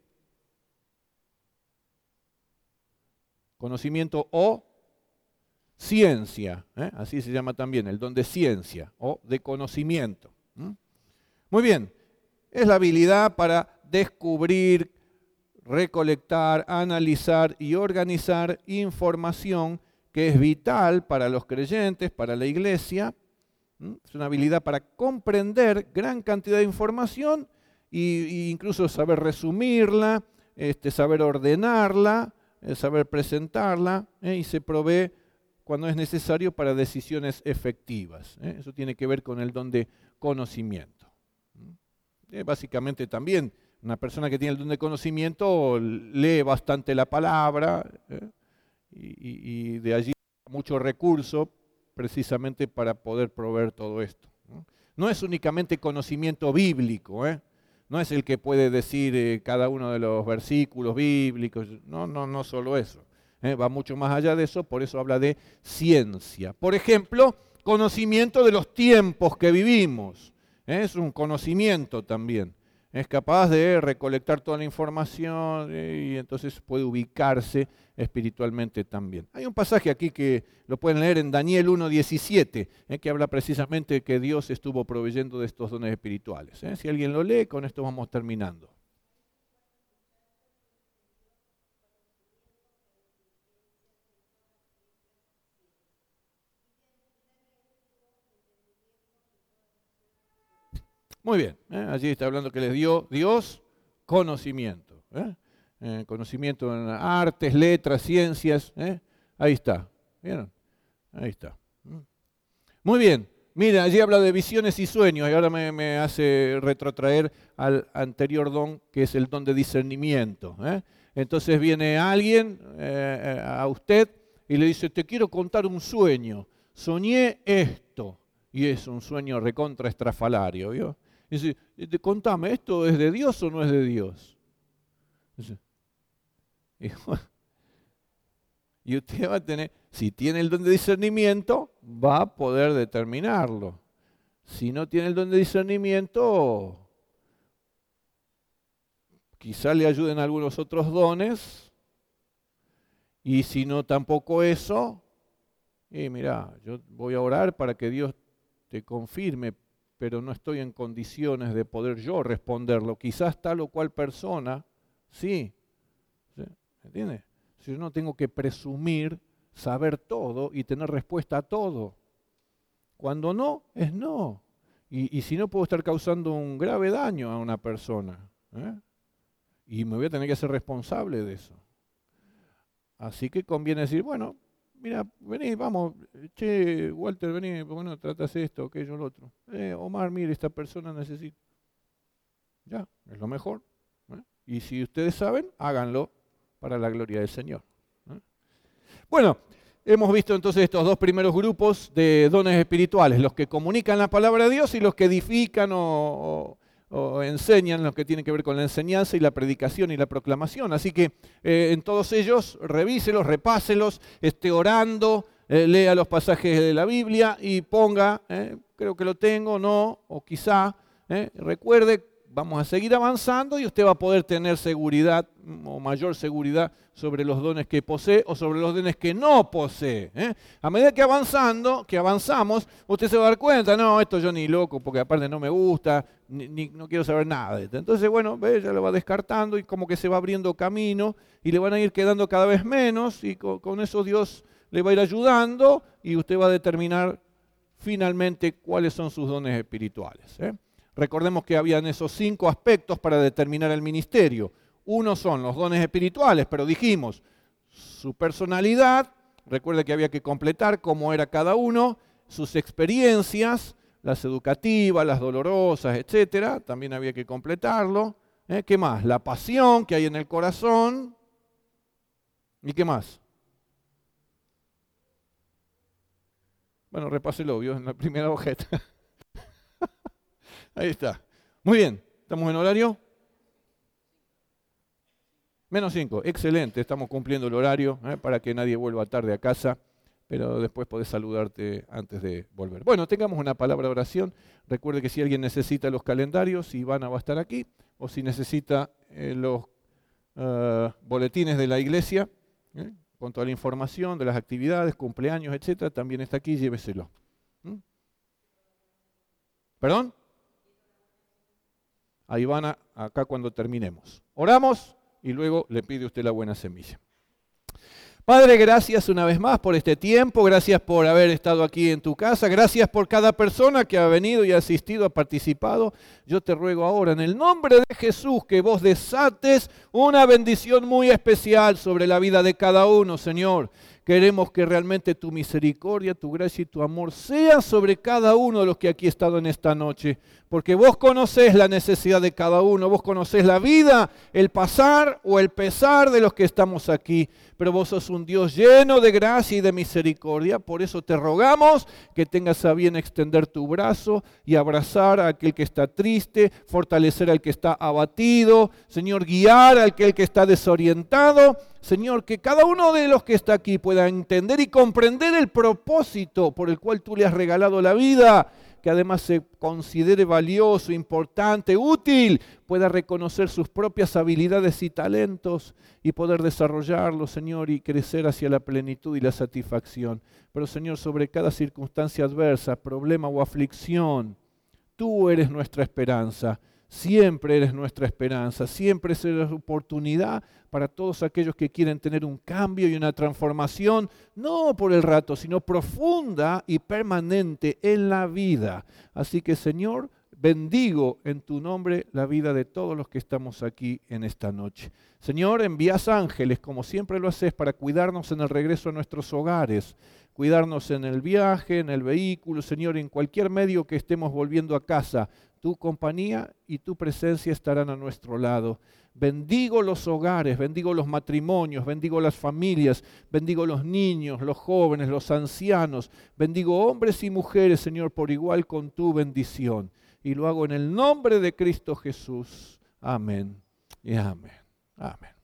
conocimiento o ciencia, ¿eh? así se llama también, el don de ciencia o de conocimiento. ¿Mm? Muy bien, es la habilidad para descubrir, recolectar, analizar y organizar información que es vital para los creyentes, para la iglesia. Es una habilidad para comprender gran cantidad de información e incluso saber resumirla, este, saber ordenarla, eh, saber presentarla eh, y se provee cuando es necesario para decisiones efectivas. Eh. Eso tiene que ver con el don de conocimiento. Eh, básicamente también una persona que tiene el don de conocimiento lee bastante la palabra eh, y, y de allí mucho recurso precisamente para poder proveer todo esto. No, no es únicamente conocimiento bíblico, ¿eh? no es el que puede decir eh, cada uno de los versículos bíblicos, no, no, no solo eso, ¿eh? va mucho más allá de eso, por eso habla de ciencia. Por ejemplo, conocimiento de los tiempos que vivimos, ¿eh? es un conocimiento también. Es capaz de recolectar toda la información eh, y entonces puede ubicarse espiritualmente también. Hay un pasaje aquí que lo pueden leer en Daniel uno diecisiete, eh, que habla precisamente de que Dios estuvo proveyendo de estos dones espirituales. Eh. Si alguien lo lee, con esto vamos terminando. Muy bien, ¿eh? allí está hablando que les dio Dios conocimiento. ¿eh? Eh, conocimiento en artes, letras, ciencias. ¿eh? Ahí está. ¿Vieron? Ahí está. Muy bien. Mira, allí habla de visiones y sueños y ahora me, me hace retrotraer al anterior don que es el don de discernimiento. ¿eh? Entonces viene alguien eh, a usted y le dice, te quiero contar un sueño. Soñé esto. Y es un sueño recontra estrafalario, ¿vio? Dice, contame, ¿esto es de Dios o no es de Dios? Dice, y usted va a tener, si tiene el don de discernimiento, va a poder determinarlo. Si no tiene el don de discernimiento, quizá le ayuden algunos otros dones, y si no tampoco eso, y mira, yo voy a orar para que Dios te confirme, pero no estoy en condiciones de poder yo responderlo. Quizás tal o cual persona, sí. ¿Sí? ¿Entiendes? Si yo no tengo que presumir saber todo y tener respuesta a todo. Cuando no, es no. Y, y si no, puedo estar causando un grave daño a una persona. ¿eh? Y me voy a tener que ser responsable de eso. Así que conviene decir, bueno, mira, vení, vamos, che, Walter, vení, bueno, tratas esto, aquello, lo otro. Eh, Omar, mire, esta persona necesita. Ya, es lo mejor. ¿eh? Y si ustedes saben, háganlo para la gloria del Señor. ¿eh? Bueno, hemos visto entonces estos dos primeros grupos de dones espirituales, los que comunican la palabra de Dios y los que edifican o, o, o enseñan, los que tienen que ver con la enseñanza y la predicación y la proclamación. Así que eh, en todos ellos, revíselos, repáselos, esté orando, eh, lea los pasajes de la Biblia y ponga, eh, creo que lo tengo, no, o quizá, eh, recuerde, vamos a seguir avanzando y usted va a poder tener seguridad o mayor seguridad sobre los dones que posee o sobre los dones que no posee. ¿eh? A medida que avanzando, que avanzamos, usted se va a dar cuenta, no, esto yo ni loco, porque aparte no me gusta, ni, ni no quiero saber nada de esto. Entonces, bueno, ve, ya lo va descartando y como que se va abriendo camino y le van a ir quedando cada vez menos y con, con eso Dios le va a ir ayudando y usted va a determinar finalmente cuáles son sus dones espirituales. ¿eh? Recordemos que habían esos cinco aspectos para determinar el ministerio. Uno son los dones espirituales, pero dijimos su personalidad, recuerde que había que completar cómo era cada uno, sus experiencias, las educativas, las dolorosas, etcétera, también había que completarlo. ¿Eh? ¿Qué más? La pasión que hay en el corazón. ¿Y qué más? Bueno, repáselo, ¿vio? En la primera hojeta. Ahí está. Muy bien. ¿Estamos en horario? Menos cinco. Excelente. Estamos cumpliendo el horario ¿eh? para que nadie vuelva tarde a casa, pero después podés saludarte antes de volver. Bueno, tengamos una palabra de oración. Recuerde que si alguien necesita los calendarios, Ivana va a estar aquí, o si necesita eh, los uh, boletines de la iglesia, ¿eh? con toda la información de las actividades, cumpleaños, etcétera, también está aquí, lléveselo. ¿Mm? ¿Perdón? A Ivana acá cuando terminemos. Oramos y luego le pide usted la buena semilla. Padre, gracias una vez más por este tiempo, gracias por haber estado aquí en tu casa, gracias por cada persona que ha venido y ha asistido, ha participado. Yo te ruego ahora en el nombre de Jesús que vos desates una bendición muy especial sobre la vida de cada uno, Señor. Queremos que realmente tu misericordia, tu gracia y tu amor sea sobre cada uno de los que aquí han estado en esta noche. Porque vos conocés la necesidad de cada uno, vos conocés la vida, el pasar o el pesar de los que estamos aquí. Pero vos sos un Dios lleno de gracia y de misericordia. Por eso te rogamos que tengas a bien extender tu brazo y abrazar a aquel que está triste, fortalecer al que está abatido, Señor, guiar a aquel que está desorientado. Señor, que cada uno de los que está aquí pueda entender y comprender el propósito por el cual tú le has regalado la vida, que además se considere valioso, importante, útil, pueda reconocer sus propias habilidades y talentos y poder desarrollarlos, Señor, y crecer hacia la plenitud y la satisfacción. Pero, Señor, sobre cada circunstancia adversa, problema o aflicción, tú eres nuestra esperanza. Siempre eres nuestra esperanza, siempre es la oportunidad para todos aquellos que quieren tener un cambio y una transformación, no por el rato, sino profunda y permanente en la vida. Así que, Señor, bendigo en tu nombre la vida de todos los que estamos aquí en esta noche. Señor, envías ángeles, como siempre lo haces, para cuidarnos en el regreso a nuestros hogares, cuidarnos en el viaje, en el vehículo, Señor, en cualquier medio que estemos volviendo a casa. Tu compañía y tu presencia estarán a nuestro lado. Bendigo los hogares, bendigo los matrimonios, bendigo las familias, bendigo los niños, los jóvenes, los ancianos, bendigo hombres y mujeres, Señor, por igual con tu bendición. Y lo hago en el nombre de Cristo Jesús. Amén y amén. Amén.